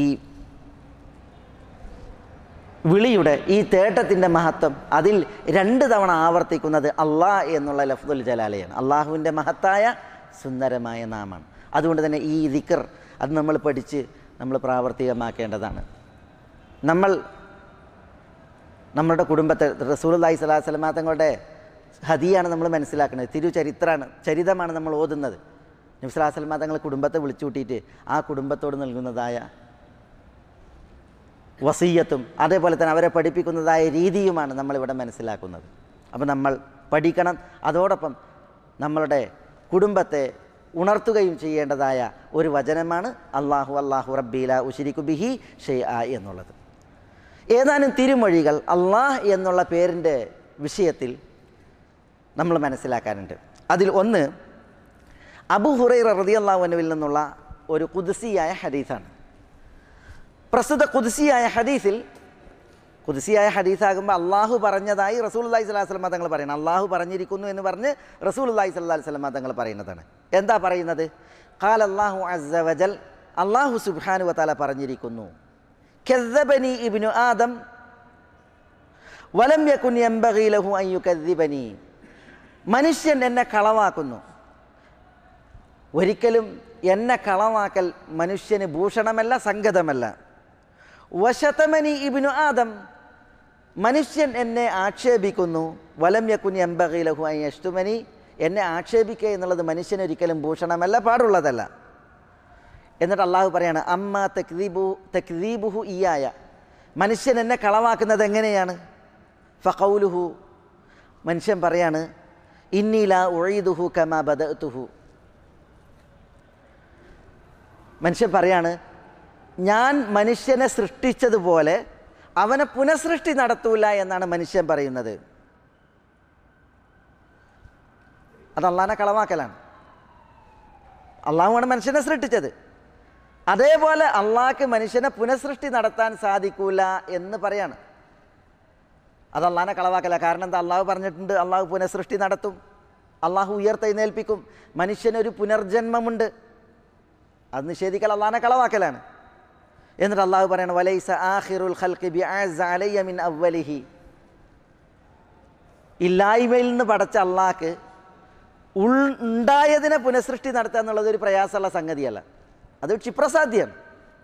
വിളിയുടെ ഈ തേട്ടത്തിൻ്റെ മഹത്വം അതിൽ രണ്ട് തവണ ആവർത്തിക്കുന്നത് അള്ളാഹ് എന്നുള്ള ലഫ്ദുൽ ജലാലയാണ്. അള്ളാഹുവിൻ്റെ മഹത്തായ സുന്ദരമായ നാമാണ്. അതുകൊണ്ട് തന്നെ ഈ ദിക്ർ അത് നമ്മൾ പഠിച്ച് നമ്മൾ പ്രാവർത്തികമാക്കേണ്ടതാണ്. നമ്മൾ നമ്മുടെ കുടുംബത്തെ, റസൂലുള്ളാഹി സ്വല്ലല്ലാഹു അലൈഹി വസല്ലം തങ്ങളുടെ ഹദിയാണ് നമ്മൾ മനസ്സിലാക്കുന്നത്, തിരുചരിത്രമാണ്, ചരിതമാണ് നമ്മൾ ഓതുന്നത്. നബി സ്വല്ലല്ലാഹു അലൈഹി വസല്ലം തങ്ങൾ കുടുംബത്തെ വിളിച്ചു കൂട്ടിയിട്ട് ആ കുടുംബത്തോട് നൽകുന്നതായ വസിയ്യത്തും അതേപോലെ തന്നെ അവരെ പഠിപ്പിക്കുന്നതായ രീതിയുമാണ് നമ്മളിവിടെ മനസ്സിലാക്കുന്നത്. അപ്പോൾ നമ്മൾ പഠിക്കണം. അതോടൊപ്പം നമ്മളുടെ കുടുംബത്തെ ഉണർത്തുകയും ചെയ്യേണ്ടതായ ഒരു വചനമാണ് അല്ലാഹു അല്ലാഹു റബ്ബി ലാ ഉശ്രികു ബിഹി ഷൈഅ എന്നുള്ളത്. ഏതാനും തിരുമൊഴികൾ അല്ലാഹ് എന്നുള്ള പേരിൻ്റെ വിഷയത്തിൽ നമ്മൾ മനസ്സിലാക്കാനുണ്ട്. അതിൽ ഒന്ന് അബൂ ഹുറൈറ റളിയല്ലാഹു അൻഹുവിൽ നിന്നുള്ള ഒരു ഖുദ്സിയായ ഹദീസാണ്. പ്രസ്തുത ഖുദ്സിയായ ഹദീസിൽ, ഖുദ്സിയായ ഹദീസാകുമ്പോൾ അള്ളാഹു പറഞ്ഞതായി റസൂലുള്ളാഹി സ്വല്ലല്ലാഹു അലൈഹി വസല്ലം തങ്ങൾ പറയുന്നത്, അള്ളാഹു പറഞ്ഞിരിക്കുന്നു എന്ന് പറഞ്ഞ് റസൂലുള്ളാഹി സ്വല്ലല്ലാഹു അലൈഹി വസല്ലം തങ്ങൾ പറയുന്നതാണ്. എന്താ പറയുന്നത്? ഖാല അല്ലാഹു അസ്സ വജൽ, അള്ളാഹു സുബ്ഹാനഹു വ തആല പറഞ്ഞിരിക്കുന്നു, കദ്ദബനി ഇബ്നു ആദം വലം യകുൻ യൻബഗി ലഹു അൻ യുകദ്ദിബനി. മനുഷ്യൻ എന്നെ കളവാക്കുന്നു, ഒരിക്കലും എന്നെ കളവാക്കൽ മനുഷ്യന് ഭൂഷണമല്ല, സംഗതമല്ല. വശതമനി ഇബ്നു ആദം, മനുഷ്യൻ എന്നെ ആക്ഷേപിക്കുന്നു. വലം യകുൻ യൻബഗി ലഹു അൻ യശ്തുമനി, എന്നെ ആക്ഷേപിക്കുക എന്നുള്ളത് മനുഷ്യനൊരിക്കലും ഭൂഷണമല്ല, പാടുള്ളതല്ല. എന്നിട്ട് അള്ളാഹു പറയാണ്, അമ്മ തക്ദീബു തക്ദീബുഹു ഇയായ, മനുഷ്യൻ എന്നെ കളവാക്കുന്നത് എങ്ങനെയാണ്? ഫഖൗലുഹു, മനുഷ്യൻ പറയാണ്, ഇന്നി ലാ ഉഈദുഹു കമാ ബദഅതുഹു, മനുഷ്യൻ പറയാണ്, ഞാൻ മനുഷ്യനെ സൃഷ്ടിച്ചതുപോലെ അവനെ പുനഃസൃഷ്ടി നടത്തൂല എന്നാണ് മനുഷ്യൻ പറയുന്നത്. അത് അള്ളാഹിനെ കളവാക്കലാണ്. അള്ളാഹുവാണ് മനുഷ്യനെ സൃഷ്ടിച്ചത്, അതേപോലെ അള്ളാഹ്ക്ക് മനുഷ്യനെ പുനഃസൃഷ്ടി നടത്താൻ സാധിക്കൂല എന്ന് പറയാണ്. അത് അള്ളാഹിനെ കളവാക്കല. കാരണം എന്താ? അള്ളാഹു പറഞ്ഞിട്ടുണ്ട് അള്ളാഹു പുനഃസൃഷ്ടി നടത്തും, അള്ളാഹു ഉയർത്തെഴുന്നേൽപ്പിക്കും, മനുഷ്യനൊരു പുനർജന്മമുണ്ട്. അത് നിഷേധിക്കൽ അള്ളാഹിനെ കളവാക്കലാണ്. എന്നിട്ട് അള്ളാഹു പറയണം, വലൈസ ആഖിറുൽ ഖൽഖി ബിഅഅ്സ അലയ്യ മിൻ അവ്വലിഹി, ഇല്ലായ്മയിൽ നിന്ന് പടച്ച അള്ളാഹ്ക്ക് ഉൾ ഉണ്ടായതിനെ പുനഃസൃഷ്ടി നടത്തുക എന്നുള്ളത് ഒരു പ്രയാസമുള്ള സംഗതിയല്ല, അത് ക്ഷിപ്രസാധ്യമാണ്.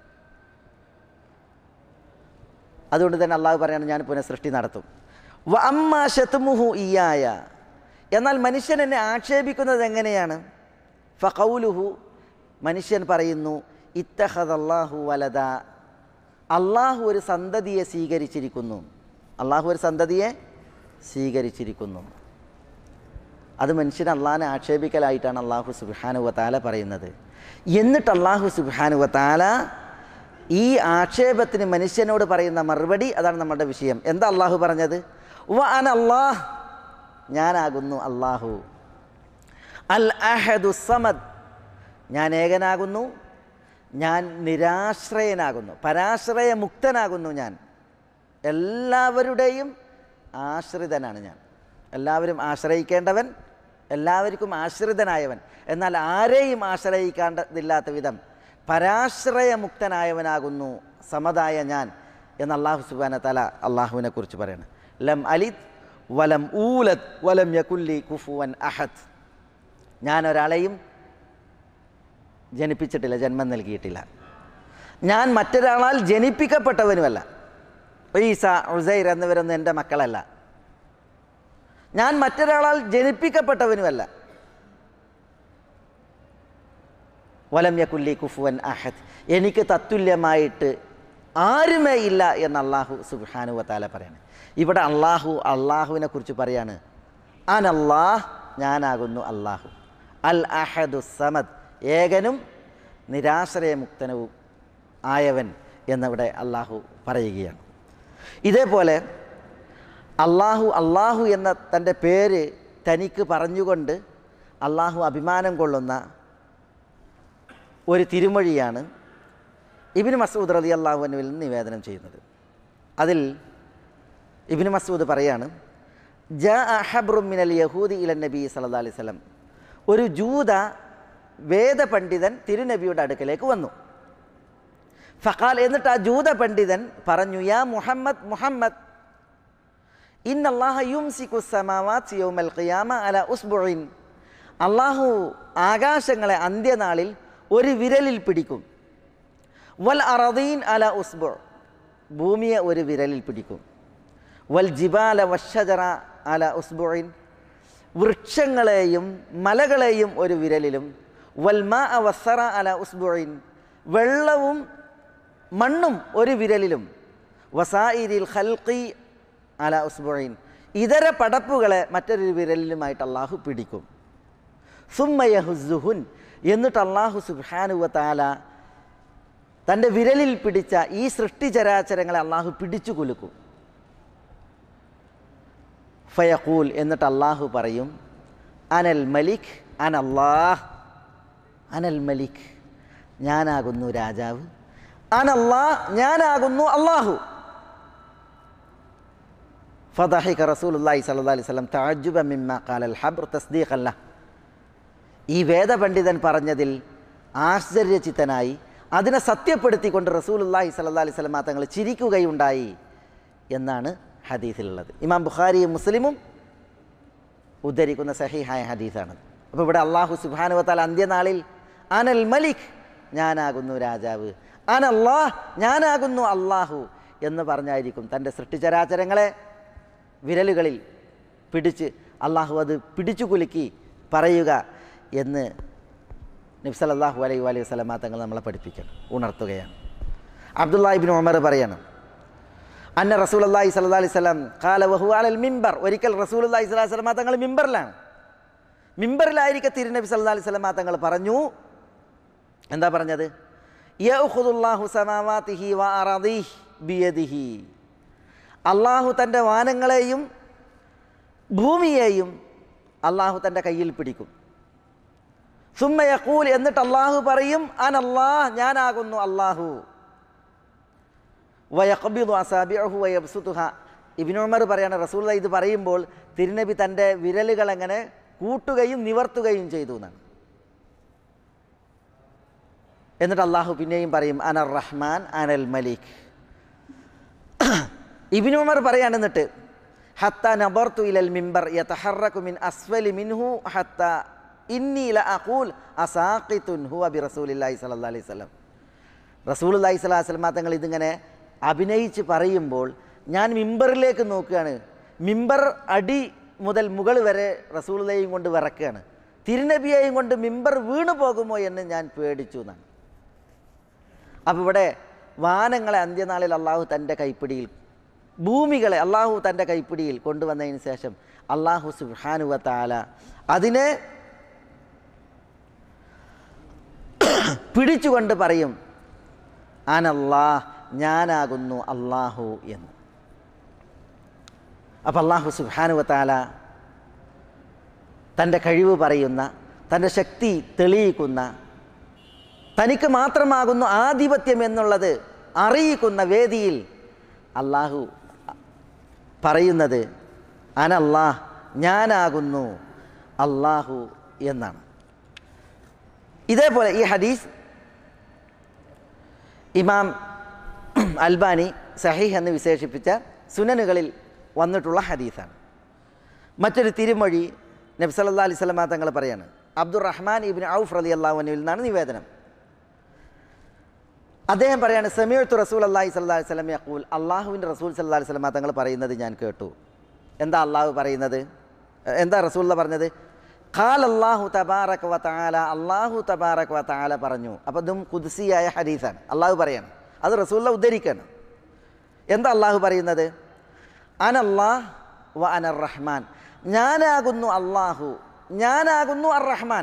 അതുകൊണ്ട് തന്നെ അള്ളാഹു പറയാണ്, ഞാൻ പുനഃസൃഷ്ടി നടത്തും. വ അമ്മാ ശത്മുഹു ഇയായ, എന്നാൽ മനുഷ്യൻ എന്നെ ആക്ഷേപിക്കുന്നത് എങ്ങനെയാണ്? ഫഖൗലുഹു, മനുഷ്യൻ പറയുന്നു, ഇത്തഖദല്ലാഹു വലദ, അള്ളാഹു ഒരു സന്തതിയെ സ്വീകരിച്ചിരിക്കുന്നു, അള്ളാഹു ഒരു സന്തതിയെ സ്വീകരിച്ചിരിക്കുന്നു. അത് മനുഷ്യൻ അള്ളാഹിനെ ആക്ഷേപിക്കലായിട്ടാണ് അള്ളാഹു സുബ്ഹാനഹു വ തആല പറയുന്നത്. എന്നിട്ട് അള്ളാഹു സുബ്ഹാനഹു വ തആല ഈ ആക്ഷേപത്തിന് മനുഷ്യനോട് പറയുന്ന മറുപടി, അതാണ് നമ്മുടെ വിഷയം. എന്താ അള്ളാഹു പറഞ്ഞത്? വ അന അല്ലാഹ്, ഞാനാകുന്നു അള്ളാഹു. അൽ അഹദു സമദ്, ഞാൻ ഏകനാകുന്നു, ഞാൻ നിരാശ്രയനാകുന്നു, പരാശ്രയമുക്തനാകുന്നു. ഞാൻ എല്ലാവരുടെയും ആശ്രിതനാണ്. ഞാൻ എല്ലാവരും ആശ്രയിക്കേണ്ടവൻ, എല്ലാവർക്കും ആശ്രിതനായവൻ, എന്നാൽ ആരെയും ആശ്രയിക്കേണ്ടതില്ലാത്ത വിധം പരാശ്രയമുക്തനായവനാകുന്നു സമതായ ഞാൻ എന്ന് അല്ലാഹു സുബ്ഹാനഹു വ തആല അള്ളാഹുവിനെ കുറിച്ച് പറയണം. ലം അലിദ് വലം ഊലദ് വലം യകുല്ലി കുഫുവൻ അഹദ്, ഞാൻ ഒരാളെയും ജനിപ്പിച്ചിട്ടില്ല, ജന്മം നൽകിയിട്ടില്ല. ഞാൻ മറ്റൊരാളാൽ ജനിപ്പിക്കപ്പെട്ടവനുമല്ല. ഈസ, ഉസൈർ എന്നിവരൊന്നും എൻ്റെ മക്കളല്ല. ഞാൻ മറ്റൊരാളാൽ ജനിപ്പിക്കപ്പെട്ടവനുമല്ല. വലം യകുല്ലി കുഫുവൻ അഹദ്, എനിക്ക് തത്തുല്യമായിട്ട് ആരുമേ ഇല്ല എന്ന് അല്ലാഹു സുബ്ഹാനഹു വ തആല പറയാണ്. ഇവിടെ അള്ളാഹു അള്ളാഹുവിനെ കുറിച്ച് പറയാണ്, അനല്ലാഹ്, ഞാനാകുന്നു അള്ളാഹു. അൽ അഹദു സമദ്, ഏകനും നിരാശ്രയമുക്തനവും ആയവൻ എന്നിവിടെ അള്ളാഹു പറയുകയാണ്. ഇതേപോലെ അള്ളാഹു അള്ളാഹു എന്ന തൻ്റെ പേര് തനിക്ക് പറഞ്ഞുകൊണ്ട് അള്ളാഹു അഭിമാനം കൊള്ളുന്ന ഒരു തിരുമൊഴിയാണ് ഇബ്നു മസ്ഊദ് റളിയല്ലാഹു അൻഹുവിൽ നിന്ന് നിവേദനം ചെയ്യുന്നത്. അതിൽ ഇബ്നു മസ്ഊദ് പറയാണ്, ജാഅ ഹബ്റും മിനൽ യഹൂദി ഇലൻ നബി സല്ലല്ലാഹു അലൈഹി വസല്ലം, ഒരു ജൂത വേദപണ്ഡിതൻ തിരുനബിയുടെ അടുക്കലേക്ക് വന്നു. ഫഖാൽ, എന്നിട്ട് ആ ജൂത പണ്ഡിതൻ പറഞ്ഞു, യാ മുഹമ്മദ്, മുഹമ്മദ്, ഇന്നല്ലാഹ യുംസികു സമാവാതി യൗമൽ ഖിയാമ അലാ ഉസ്ബുഇൻ, അല്ലാഹു ആകാശങ്ങളെ അന്ത്യനാളിൽ ഒരു വിരലിൽ പിടിക്കും. വൽ അറദീൻ അല ഉസ്ബു, ഭൂമിയെ ഒരു വിരലിൽ പിടിക്കും. വൽ ജിബാല വശജറ അല ഉസ്ബുഇൻ, വൃക്ഷങ്ങളെയും മലകളെയും ഒരു വിരലിലും. വൽ മാ വസ്സറ അല ഉസ്ബുഇൻ, വെള്ളവും മണ്ണും ഒരു വിരലിലും. വസായിരിൽ ഖൽഖി അല ഉസ്ബുഇൻ, ഇതര പടപ്പുകളെ മറ്റൊരു വിരലിലുമായിട്ട് അള്ളാഹു പിടിക്കും. സുമ്മ യഹുസ്സുഹുൻ, എന്നിട്ട് അള്ളാഹു സുബ്ഹാനഹു വ തആല തൻ്റെ വിരലിൽ പിടിച്ച ഈ സൃഷ്ടിചരാചരങ്ങളെ അള്ളാഹു പിടിച്ചു കുലുക്കും. ഫയഖൂൽ, എന്നിട്ട് അള്ളാഹു പറയും, അനൽ മലിക് അനല്ലാഹ്, അനൽ മലിക്, ഞാനാകുന്നു രാജാവ്. അനല്ലാഹ്, ഞാനാകുന്നു അള്ളാഹു. ഫദഹിക റസൂലുള്ളാഹി സ്വല്ലല്ലാഹു അലൈഹി വസല്ലം തഅജ്ജുബൻ മിമ്മാ ഖാലൽ ഹബ്ർ തസ്ദീഖൻ ലഹ്, ഈ വേദപണ്ഡിതൻ പറഞ്ഞതിൽ ആശ്ചര്യചിത്തനായി അതിനെ സത്യപ്പെടുത്തിക്കൊണ്ട് റസൂലുള്ളാഹി സ്വല്ലല്ലാഹു അലൈഹി വസല്ലം തങ്ങൾ ചിരിക്കുകയുണ്ടായി എന്നാണ് ഹദീസിലുള്ളത്. ഇമാം ബുഖാരിയും മുസ്ലിമും ഉദ്ധരിക്കുന്ന സഹീഹായ ഹദീസാണ്. അപ്പോൾ ഇവിടെ അല്ലാഹു സുബ്ഹാനഹു വ തആല അന്ത്യനാളിൽ അനൽ മലിക്, ഞാനാകുന്നു രാജാവ്, അനല്ലാഹ്, ഞാനാകുന്നു അല്ലാഹു എന്ന് പറഞ്ഞായിരിക്കും തൻ്റെ സൃഷ്ടിചരാചരങ്ങളെ വിരലുകളിൽ പിടിച്ച് അള്ളാഹു അത് പിടിച്ചു കുലുക്കി പറയുക എന്ന് നബി സല്ലല്ലാഹു അലൈഹി വസല്ലം തങ്ങൾ നമ്മളെ പഠിപ്പിക്കണം, ഉണർത്തുകയാണ്. അബ്ദുല്ലാഹി ഇബ്നു ഉമർ പറയാണ്, അന്ന റസൂലുള്ളാഹി സ്വല്ലല്ലാഹു അലൈഹി വസല്ലം ഖാല വഹുവ അലൽ മിമ്പർ, ഒരിക്കൽ റസൂലുള്ളാഹി സ്വല്ലല്ലാഹു അലൈഹി വസല്ലം തങ്ങൾ മിമ്പറിലാണ്. മിമ്പറിലായിരിക്കെ തിരുനബി സല്ലല്ലാഹു അലൈഹി വസല്ലം തങ്ങൾ പറഞ്ഞു, എന്താ പറഞ്ഞത്? യഖുദുല്ലാഹു സമാവാതിഹി വ അറദിഹി ബിയദിഹി, അള്ളാഹു തൻ്റെ വാനങ്ങളെയും ഭൂമിയെയും അള്ളാഹു തൻ്റെ കയ്യിൽ പിടിക്കും. സുമ്മ യഖൂൽ, എന്നിട്ട് അള്ളാഹു പറയും, അനല്ലാഹ്, ഞാനാകുന്നു അള്ളാഹു. വയഖ്ബിദു അസാബിഅഹു വയബ്സുതുഹ, ഇബ്നു ഉമർ പറയാണ്, റസൂലുള്ളാഹി ഇത് പറയുമ്പോൾ തിരുനബി തൻ്റെ വിരലുകൾ അങ്ങനെ കൂട്ടുകയും നിവർത്തുകയും ചെയ്തു എന്നാണ്. എന്നിട്ട് അള്ളാഹു പിന്നെയും പറയും, അനർ റഹ്മാൻ അനൽ മലിക്. ഇബ്നു ഉമർ പറയാണ്, എന്നിട്ട് ഹത്താ നബർതു ഇലൽ മിമ്പർ യതഹറകു മിൻ അസ്ഫലി മിൻഹു ഹത്താ ഇന്നി ലഅഖൂൽ അസാഖിതുൻ ഹുവ ബിറസൂലില്ലാഹി സ്വല്ലല്ലാഹു അലൈഹി വസല്ലം. റസൂലുള്ളാഹി സ്വല്ലല്ലാഹു അലൈഹി വസല്ലം തങ്ങൾ ഇതിങ്ങനെ അഭിനയിച്ച് പറയുമ്പോൾ ഞാൻ മിമ്പറിലേക്ക് നോക്കുകയാണ്. മിമ്പർ അടി മുതൽ മുകൾ വരെ റസൂലുള്ളാഹിയും കൊണ്ട് വിറക്കുകയാണ്. തിരുനബിയെയും കൊണ്ട് മിമ്പർ വീണു പോകുമോ എന്ന് ഞാൻ പേടിച്ചു എന്നാണ്. അപ്പോൾ ഇവിടെ വാനങ്ങളെ അന്ത്യനാളിൽ അള്ളാഹു തൻ്റെ കൈപ്പിടിയിൽ, ഭൂമികളെ അള്ളാഹു തൻ്റെ കൈപ്പിടിയിൽ കൊണ്ടുവന്നതിന് ശേഷം അള്ളാഹു സുബ്ഹാനഹു വ തആല അതിനെ പിടിച്ചുകൊണ്ട് പറയും, അനല്ലാഹ്, ഞാനാകുന്നു അള്ളാഹു എന്ന്. അപ്പം അള്ളാഹു സുബ്ഹാനഹു വ തആല തൻ്റെ കഴിവ് പറയുന്ന, തൻ്റെ ശക്തി തെളിയിക്കുന്ന, തനിക്ക് മാത്രമാകുന്നു ആധിപത്യം എന്നുള്ളത് അറിയിക്കുന്ന വേദിയിൽ അള്ളാഹു പറയുന്നത് അനല്ലാഹ്, ഞാനാകുന്നു അള്ളാഹു എന്നാണ്. ഇതേപോലെ ഈ ഹദീസ് ഇമാം അൽബാനി സഹീഹ് എന്ന് വിശേഷിപ്പിച്ച സുനനുകളിൽ വന്നിട്ടുള്ള ഹദീസാണ്. മറ്റൊരു തിരുമൊഴി നബി സല്ലല്ലാഹു അലൈഹി വസല്ലം തങ്ങൾ പറയാണ്, അബ്ദുറഹ്മാൻ ഇബ്നു ഔഫ് റളിയല്ലാഹു അൻഹുവിൽ നിന്നാണ് നിവേദനം. അദ്ദേഹം പറയാണ്, സമീഅ്തു റസൂലല്ലാഹി സ്വല്ലല്ലാഹു അലൈഹി വസല്ലം യഖൂൽ, അള്ളാഹുവിൻ്റെ റസൂൽ സല്ലല്ലാഹു അലൈഹി വസല്ലം തങ്ങൾ പറയുന്നത് ഞാൻ കേട്ടു. എന്താ അള്ളാഹു പറയുന്നത്? എന്താ റസൂലുള്ള പറഞ്ഞത്? ഖാല അല്ലാഹു തബാറക വ തആല, അല്ലാഹു തബാറക വ തആല പറഞ്ഞു. അപ്പോൾ ഇതും ഖുദ്സിയായ ഹദീസാണ്. അള്ളാഹു പറയാണ്, അത് റസൂലുള്ള ഉദ്ധരിക്കണം. എന്താ അള്ളാഹു പറയുന്നത്? അനല്ലാഹ് വ അനർ റഹ്മാൻ, ഞാനാകുന്നു അള്ളാഹു, ഞാനാകുന്നു അർ റഹ്മാൻ.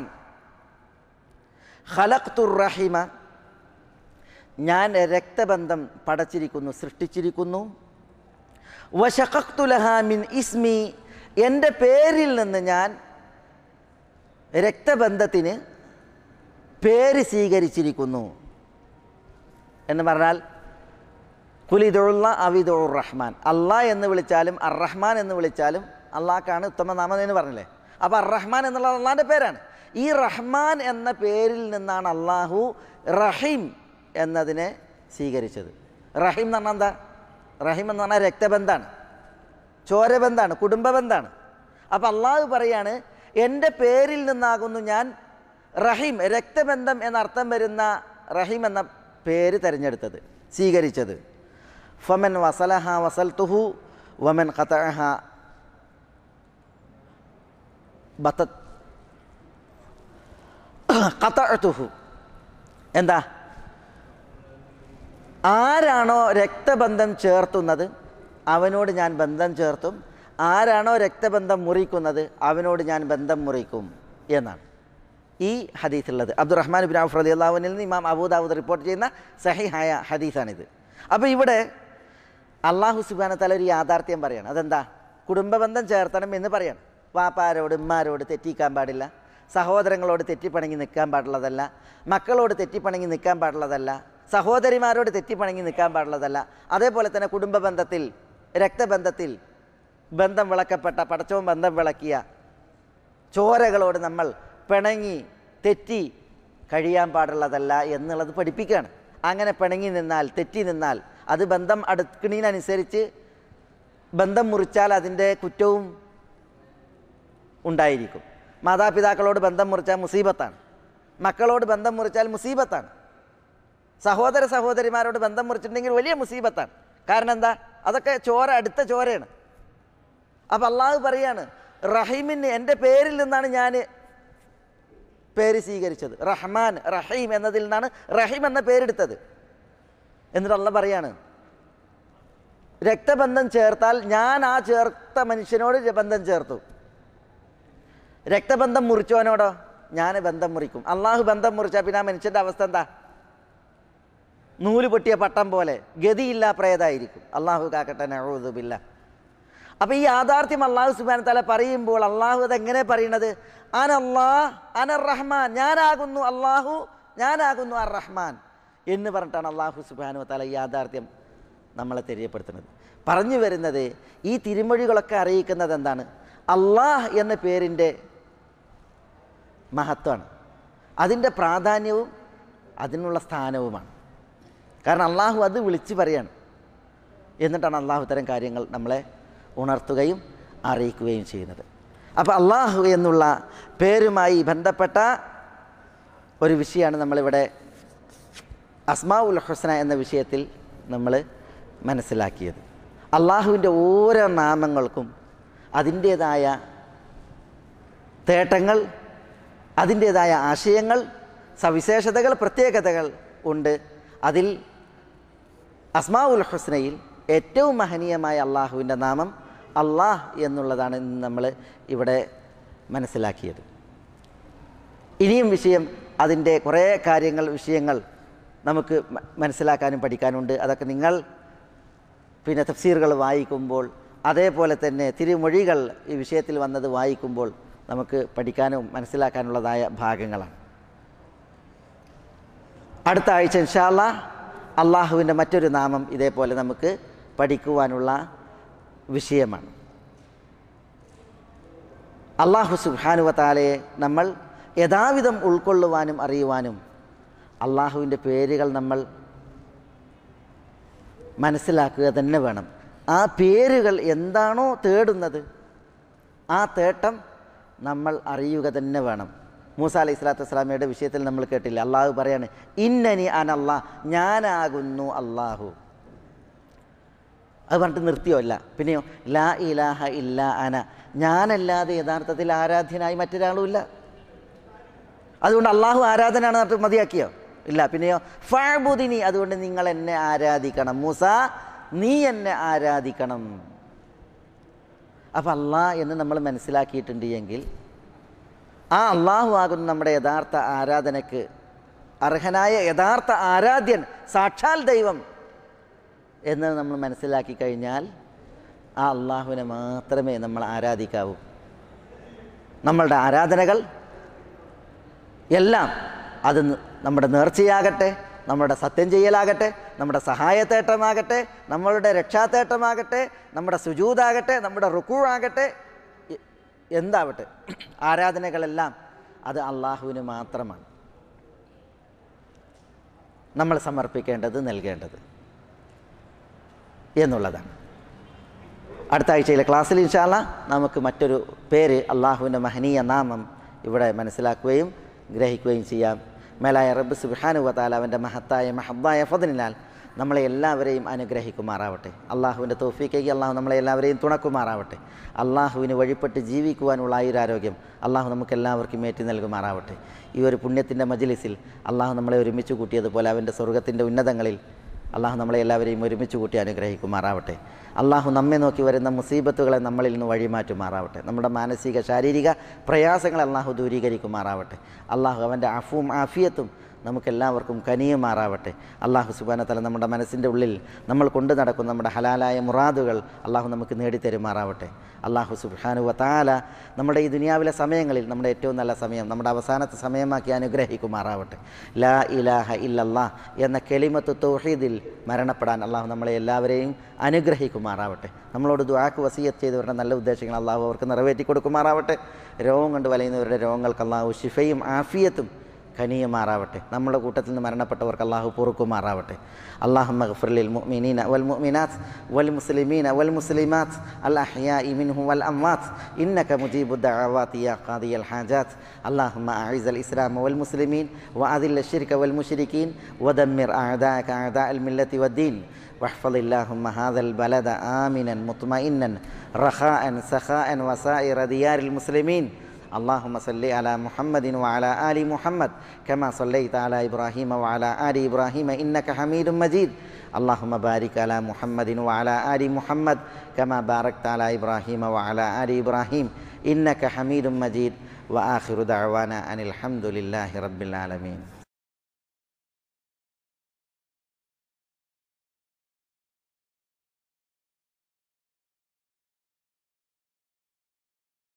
ഖലഖ്തുർ റഹിമ, ഞാൻ രക്തബന്ധം പടച്ചിരിക്കുന്നു, സൃഷ്ടിച്ചിരിക്കുന്നു. വശഖഖ്തു ലഹാ മിൻ ഇസ്മി, എൻ്റെ പേരിൽ നിന്ന് ഞാൻ രക്തബന്ധത്തിന് പേര് സ്വീകരിച്ചിരിക്കുന്നു എന്ന് പറഞ്ഞാൽ, കുലിദുള്ള അവിദുർ റഹ്മാൻ, അള്ളാഹ് എന്ന് വിളിച്ചാലും അർ റഹ്മാൻ എന്ന് വിളിച്ചാലും അള്ളാഹ്ക്കാണ് ഉത്തമ നാമം എന്ന് പറഞ്ഞില്ലേ. അപ്പോൾ അർ റഹ്മാൻ എന്നുള്ളത് അള്ളാഹിൻ്റെ പേരാണ്. ഈ റഹ്മാൻ എന്ന പേരിൽ നിന്നാണ് അള്ളാഹു റഹീം എന്നതിനെ സ്വീകരിച്ചത്. റഹീം എന്ന് പറഞ്ഞാൽ എന്താ? റഹീം എന്ന് പറഞ്ഞാൽ രക്തബന്ധാണ്, ചോരബന്ധാണ്, കുടുംബബന്ധാണ്. അപ്പം അള്ളാഹു പറയാണ്, എൻ്റെ പേരിൽ നിന്നാകുന്നു ഞാൻ റഹീം, രക്തബന്ധം എന്നർത്ഥം വരുന്ന റഹീം എന്ന പേര് തിരഞ്ഞെടുത്തത്, സ്വീകരിച്ചത്. ഫമൻ വസലഹ വസൽതുഹു വമൻ ഖതഅഹ ബതത് ഖതഅതുഹു. എന്താ? ആരാണോ രക്തബന്ധം ചേർത്തുന്നത് അവനോട് ഞാൻ ബന്ധം ചേർത്തും, ആരാണോ രക്തബന്ധം മുറിക്കുന്നത് അവനോട് ഞാൻ ബന്ധം മുറിക്കും എന്നാണ് ഈ ഹദീസുള്ളത്. അബ്ദുറഹ്മാൻ ഇബ്നു ഔഫ് റളിയല്ലാഹു അൻഹുവിൽ നിന്ന് ഇമാം അബൂ ദാവൂദ് റിപ്പോർട്ട് ചെയ്യുന്ന സഹീഹായ ഹദീസാണിത്. അപ്പോൾ ഇവിടെ അള്ളാഹു സുബ്ഹാനഹു വ തആല ഒരു യാഥാർത്ഥ്യം പറയാണ്. അതെന്താ? കുടുംബബന്ധം ചേർത്തണം എന്ന് പറയാണ്. വാപ്പാരോട് ഉമ്മാരോട് തെറ്റിക്കാൻ പാടില്ല, സഹോദരങ്ങളോട് തെറ്റിപ്പണങ്ങി നിൽക്കാൻ പാടുള്ളതല്ല, മക്കളോട് തെറ്റിപ്പണങ്ങി നിൽക്കാൻ പാടുള്ളതല്ല, സഹോദരിമാരോട് തെറ്റിപ്പണങ്ങി നിൽക്കാൻ പാടുള്ളതല്ല. അതേപോലെ തന്നെ കുടുംബബന്ധത്തിൽ, രക്തബന്ധത്തിൽ ബന്ധം വിളക്കപ്പെട്ട, പടച്ചവൻ ബന്ധം വിളക്കിയ ചോരകളോട് നമ്മൾ പിണങ്ങി തെറ്റി കഴിയാൻ പാടുള്ളതല്ല എന്നുള്ളത് പഠിപ്പിക്കുകയാണ്. അങ്ങനെ പിണങ്ങി നിന്നാൽ, തെറ്റി നിന്നാൽ, അത് ബന്ധം അടുക്കുന്നതിനനുസരിച്ച് ബന്ധം മുറിച്ചാൽ അതിൻ്റെ കുറ്റവും ഉണ്ടായിരിക്കും. മാതാപിതാക്കളോട് ബന്ധം മുറിച്ചാൽ മുസീബത്താണ്, മക്കളോട് ബന്ധം മുറിച്ചാൽ മുസീബത്താണ്, സഹോദര സഹോദരിമാരോട് ബന്ധം മുറിച്ചിട്ടുണ്ടെങ്കിൽ വലിയ മുസീബത്താണ്. കാരണം എന്താ? അതൊക്കെ ചോര, അടുത്ത ചോരയാണ്. അപ്പം അള്ളാഹു പറയാണ്, റഹീമിന് എൻ്റെ പേരിൽ നിന്നാണ് ഞാൻ പേര് സ്വീകരിച്ചത്. റഹ്മാൻ, റഹീം എന്നതിൽ നിന്നാണ് റഹീം എന്ന പേരെടുത്തത്. എന്നിട്ട് അള്ളാഹ് പറയാണ്, രക്തബന്ധം ചേർത്താൽ ഞാൻ ആ ചേർത്ത മനുഷ്യനോട് ബന്ധം ചേർത്തു, രക്തബന്ധം മുറിച്ചവനോടോ ഞാൻ ബന്ധം മുറിക്കും. അള്ളാഹു ബന്ധം മുറിച്ചാൽ പിന്നെ ആ മനുഷ്യൻ്റെ അവസ്ഥ എന്താ? നൂല് പൊട്ടിയ പട്ടം പോലെ ഗതിയില്ല പ്രേതായിരിക്കും. അള്ളാഹു കാക്കട്ടെ, നഊദു ബില്ലാഹ്. അപ്പോൾ ഈ യാഥാർത്ഥ്യം അള്ളാഹു സുബ്ഹാനഹു വ തആല പറയുമ്പോൾ അള്ളാഹു അതെങ്ങനെ പറയണത്? അനല്ലാഹ് അനർ റഹ്മാൻ, ഞാനാകുന്നു അള്ളാഹു, ഞാനാകുന്നു അർ റഹ്മാൻ എന്ന് പറഞ്ഞിട്ടാണ് അള്ളാഹു സുബ്ഹാനഹു വ തആല ഈ യാഥാർത്ഥ്യം നമ്മളെ തെര്യപ്പെടുത്തുന്നത്. പറഞ്ഞു വരുന്നത്, ഈ തിരുമൊഴികളൊക്കെ അറിയിക്കുന്നത് എന്താണ്? അള്ളാഹ് എന്ന പേരിൻ്റെ മഹത്വമാണ്, അതിൻ്റെ പ്രാധാന്യവും അതിനുള്ള സ്ഥാനവുമാണ്. കാരണം അള്ളാഹു അത് വിളിച്ച് പറയാണ്. എന്നിട്ടാണ് അള്ളാഹു തരം കാര്യങ്ങൾ നമ്മളെ ഉണർത്തുകയും അറിയിക്കുകയും ചെയ്യുന്നത്. അപ്പോൾ അള്ളാഹു എന്നുള്ള പേരുമായി ബന്ധപ്പെട്ട ഒരു വിഷയമാണ് നമ്മളിവിടെ അസ്മാഉൽ ഹുസ്ന എന്ന വിഷയത്തിൽ നമ്മൾ മനസ്സിലാക്കിയത്. അള്ളാഹുവിൻ്റെ ഓരോ നാമങ്ങൾക്കും അതിൻ്റേതായ തേട്ടങ്ങൾ, അതിൻ്റേതായ ആശയങ്ങൾ, സവിശേഷതകൾ, പ്രത്യേകതകൾ ഉണ്ട്. അതിൽ അസ്മാഉൽ ഹുസ്നയിൽ ഏറ്റവും മഹനീയമായ അള്ളാഹുവിൻ്റെ നാമം അള്ളാഹ് എന്നുള്ളതാണ് ഇന്ന് നമ്മൾ ഇവിടെ മനസ്സിലാക്കിയത്. ഇനിയും വിഷയം, അതിൻ്റെ കുറേ കാര്യങ്ങൾ, വിഷയങ്ങൾ നമുക്ക് മനസ്സിലാക്കാനും പഠിക്കാനുണ്ട്. അതൊക്കെ നിങ്ങൾ പിന്നെ തഫ്സീറുകൾ വായിക്കുമ്പോൾ, അതേപോലെ തന്നെ തിരുമൊഴികൾ ഈ വിഷയത്തിൽ വന്നത് വായിക്കുമ്പോൾ നമുക്ക് പഠിക്കാനും മനസ്സിലാക്കാനുള്ളതായ ഭാഗങ്ങളാണ്. അടുത്ത ആഴ്ച ഇൻഷാ അല്ലാഹ് അള്ളാഹുവിൻ്റെ മറ്റൊരു നാമം ഇതേപോലെ നമുക്ക് പഠിക്കുവാനുള്ള വിഷയമാണ്. അള്ളാഹു സുബ്ഹാനഹു വ തആലയെ നമ്മൾ യഥാവിധം ഉൾക്കൊള്ളുവാനും അറിയുവാനും അള്ളാഹുവിൻ്റെ പേരുകൾ നമ്മൾ മനസ്സിലാക്കുക തന്നെ വേണം. ആ പേരുകൾ എന്താണോ തേടുന്നത്, ആ തേട്ടം നമ്മൾ അറിയുക തന്നെ വേണം. മൂസ അലൈഹി സ്വലാത്തു വസ്സലാമയുടെ വിഷയത്തിൽ നമ്മൾ കേട്ടില്ല, അള്ളാഹു പറയാണ് ഇന്നനി അനല്ലാഹ്, ഞാനാകുന്നു അള്ളാഹു. അത് പറഞ്ഞിട്ട് നിർത്തിയോ? അല്ല, പിന്നെയോ ലാ ഇലാഹ ഇല്ലാ അന, ഞാനല്ലാതെ യഥാർത്ഥത്തിൽ ആരാധ്യനായി മറ്റൊരാളുമില്ല. അതുകൊണ്ട് അള്ളാഹു ആരാധനാണ് പറഞ്ഞിട്ട് മതിയാക്കിയോ? ഇല്ല, പിന്നെയോ ഫഅ്ബുദിനി, അതുകൊണ്ട് നിങ്ങൾ എന്നെ ആരാധിക്കണം. മൂസ, നീ എന്നെ ആരാധിക്കണം. അപ്പം അള്ളാഹ് എന്ന് നമ്മൾ മനസ്സിലാക്കിയിട്ടുണ്ട് എങ്കിൽ ആ അള്ളാഹു ആകുന്ന നമ്മുടെ യഥാർത്ഥ ആരാധനയ്ക്ക് അർഹനായ യഥാർത്ഥ ആരാധ്യൻ, സാക്ഷാൽ ദൈവം എന്ന് നമ്മൾ മനസ്സിലാക്കി കഴിഞ്ഞാൽ ആ അള്ളാഹുവിനെ മാത്രമേ നമ്മൾ ആരാധിക്കാവൂ. നമ്മളുടെ ആരാധനകൾ എല്ലാം, അത് നമ്മുടെ നേർച്ചയാകട്ടെ, നമ്മുടെ സത്യം ചെയ്യലാകട്ടെ, നമ്മുടെ സഹായത്തേട്ടമാകട്ടെ, നമ്മളുടെ രക്ഷാത്തേട്ടമാകട്ടെ, നമ്മുടെ സുജൂദാകട്ടെ, നമ്മുടെ റുക്കൂആകട്ടെ, എന്താവട്ടെ, ആരാധനകളെല്ലാം അത് അള്ളാഹുവിന് മാത്രമാണ് നമ്മൾ സമർപ്പിക്കേണ്ടത്, നൽകേണ്ടത് എന്നുള്ളതാണ്. അടുത്ത ആഴ്ചയിലെ ക്ലാസ്സിൽ ഇൻഷാ അല്ലാഹ് നമുക്ക് മറ്റൊരു പേര്, അള്ളാഹുവിൻ്റെ മഹനീയ നാമം ഇവിടെ മനസ്സിലാക്കുകയും ഗ്രഹിക്കുകയും ചെയ്യാം. മേലായ റബ്ബ് സുബ്ഹാനഹു വ തആല അവൻ്റെ മഹത്തായ മഹബ്ബായ ഫദ്ലിനാൽ നമ്മളെ എല്ലാവരെയും അനുഗ്രഹിക്കുമാറാവട്ടെ. അള്ളാഹുവിൻ്റെ തൗഫീഖേക്ക് അള്ളാഹു നമ്മളെ എല്ലാവരെയും തുണക്കുമാറാവട്ടെ. അള്ളാഹുവിന് വഴിപ്പെട്ട് ജീവിക്കുവാനുള്ള ആയുരാരോഗ്യം അള്ളാഹു നമുക്ക് എല്ലാവർക്കും ഏറ്റി നൽകുമാറാവട്ടെ. ഈ ഒരു പുണ്യത്തിൻ്റെ മജ്ലിസിൽ അള്ളാഹു നമ്മളെ ഒരുമിച്ച് കൂട്ടിയതുപോലെ അവൻ്റെ സ്വർഗ്ഗത്തിൻ്റെ ഉന്നതങ്ങളിൽ അള്ളാഹു നമ്മളെ എല്ലാവരെയും ഒരുമിച്ച് കൂട്ടി അനുഗ്രഹിക്കുമാറാവട്ടെ. അള്ളാഹു നമ്മെ നോക്കി വരുന്ന മുസീബത്തുകളെ നമ്മളിൽ നിന്ന് വഴിമാറ്റുമാറാവട്ടെ. നമ്മുടെ മാനസിക ശാരീരിക പ്രയാസങ്ങളെ അള്ളാഹു ദൂരീകരിക്കുമാറാവട്ടെ. അള്ളാഹു അവൻ്റെ അഫുവും ആഫിയത്തും നമുക്കെല്ലാവർക്കും കനിയുമാറാവട്ടെ. അള്ളാഹു സുബ്ഹാനഹു വ തആല നമ്മുടെ മനസ്സിൻ്റെ ഉള്ളിൽ നമ്മൾ കൊണ്ടു നടക്കുന്ന നമ്മുടെ ഹലാലായ മുറാദുകൾ അള്ളാഹു നമുക്ക് നേടിത്തരുമാറാവട്ടെ. അള്ളാഹു സുബ്ഹാനഹു വ തആല നമ്മുടെ ഈ ദുനിയാവിലെ സമയങ്ങളിൽ നമ്മുടെ ഏറ്റവും നല്ല സമയം, നമ്മുടെ അവസാനത്തെ സമയമാക്കി അനുഗ്രഹിക്കുമാറാവട്ടെ. ലാ ഇലാഹ ഇല്ലല്ലാഹ് എന്ന കലിമത്ത് തൗഹീദിൽ മരണപ്പെടാൻ അള്ളാഹു നമ്മളെ എല്ലാവരെയും അനുഗ്രഹിക്കുമാറാവട്ടെ. നമ്മളോട് ദുആക്ക് വസിയത്ത് ചെയ്തവരുടെ നല്ല ഉദ്ദേശങ്ങൾ അള്ളാഹു അവർക്ക് നിറവേറ്റി കൊടുക്കുമാറാവട്ടെ. രോഗം കൊണ്ട് വലയുന്നവരുടെ രോഗങ്ങൾക്ക് അള്ളാഹു ശിഫയും ആഫിയത്തും കനിയുമാറാവട്ടെ. നമ്മുടെ കൂട്ടത്തിൽ നിന്ന് മരണപ്പെട്ടവർക്ക് അള്ളാഹു പൊറുക്കുമാറാവട്ടെ. അല്ലാഹുമ്മ ഗ്ഫിർ ലിൽ മുഅ്മിനീന വൽ മുഅ്മിനാത്ത് വൽ മുസ്ലിമീന വൽ മുസ്ലിമാത്ത് അൽ അഹ്യാഇ മിൻഹും വൽ അംവാത്ത് ഇന്നക മുജീബുദ് ദഅവാതി യാ ഖാദിയൽ ഹാജാത്ത്. അല്ലാഹുമ്മ അഇസ്സൽ ഇസ്ലാമ വൽ മുസ്ലിമീൻ വഅദില്ല ശിർക വൽ മുശ്രികീൻ വദമ്മിർ അഅദാഅക അഅദാഅൽ മില്ലത്തി വദ്ദീൻ واحفظ اللهم هذا البلد آمنا مطمئنا رخاء سخاء وسائر ديار المسلمين. اللهم صل على محمد وعلى آل محمد كما صليت على إبراهيم وعلى آل إبراهيم إنك حميد مجيد. اللهم بارك على محمد وعلى آل محمد كما باركت على إبراهيم وعلى آل إبراهيم إنك حميد مجيد. وآخر دعوانا أن الحمد لله رب العالمين.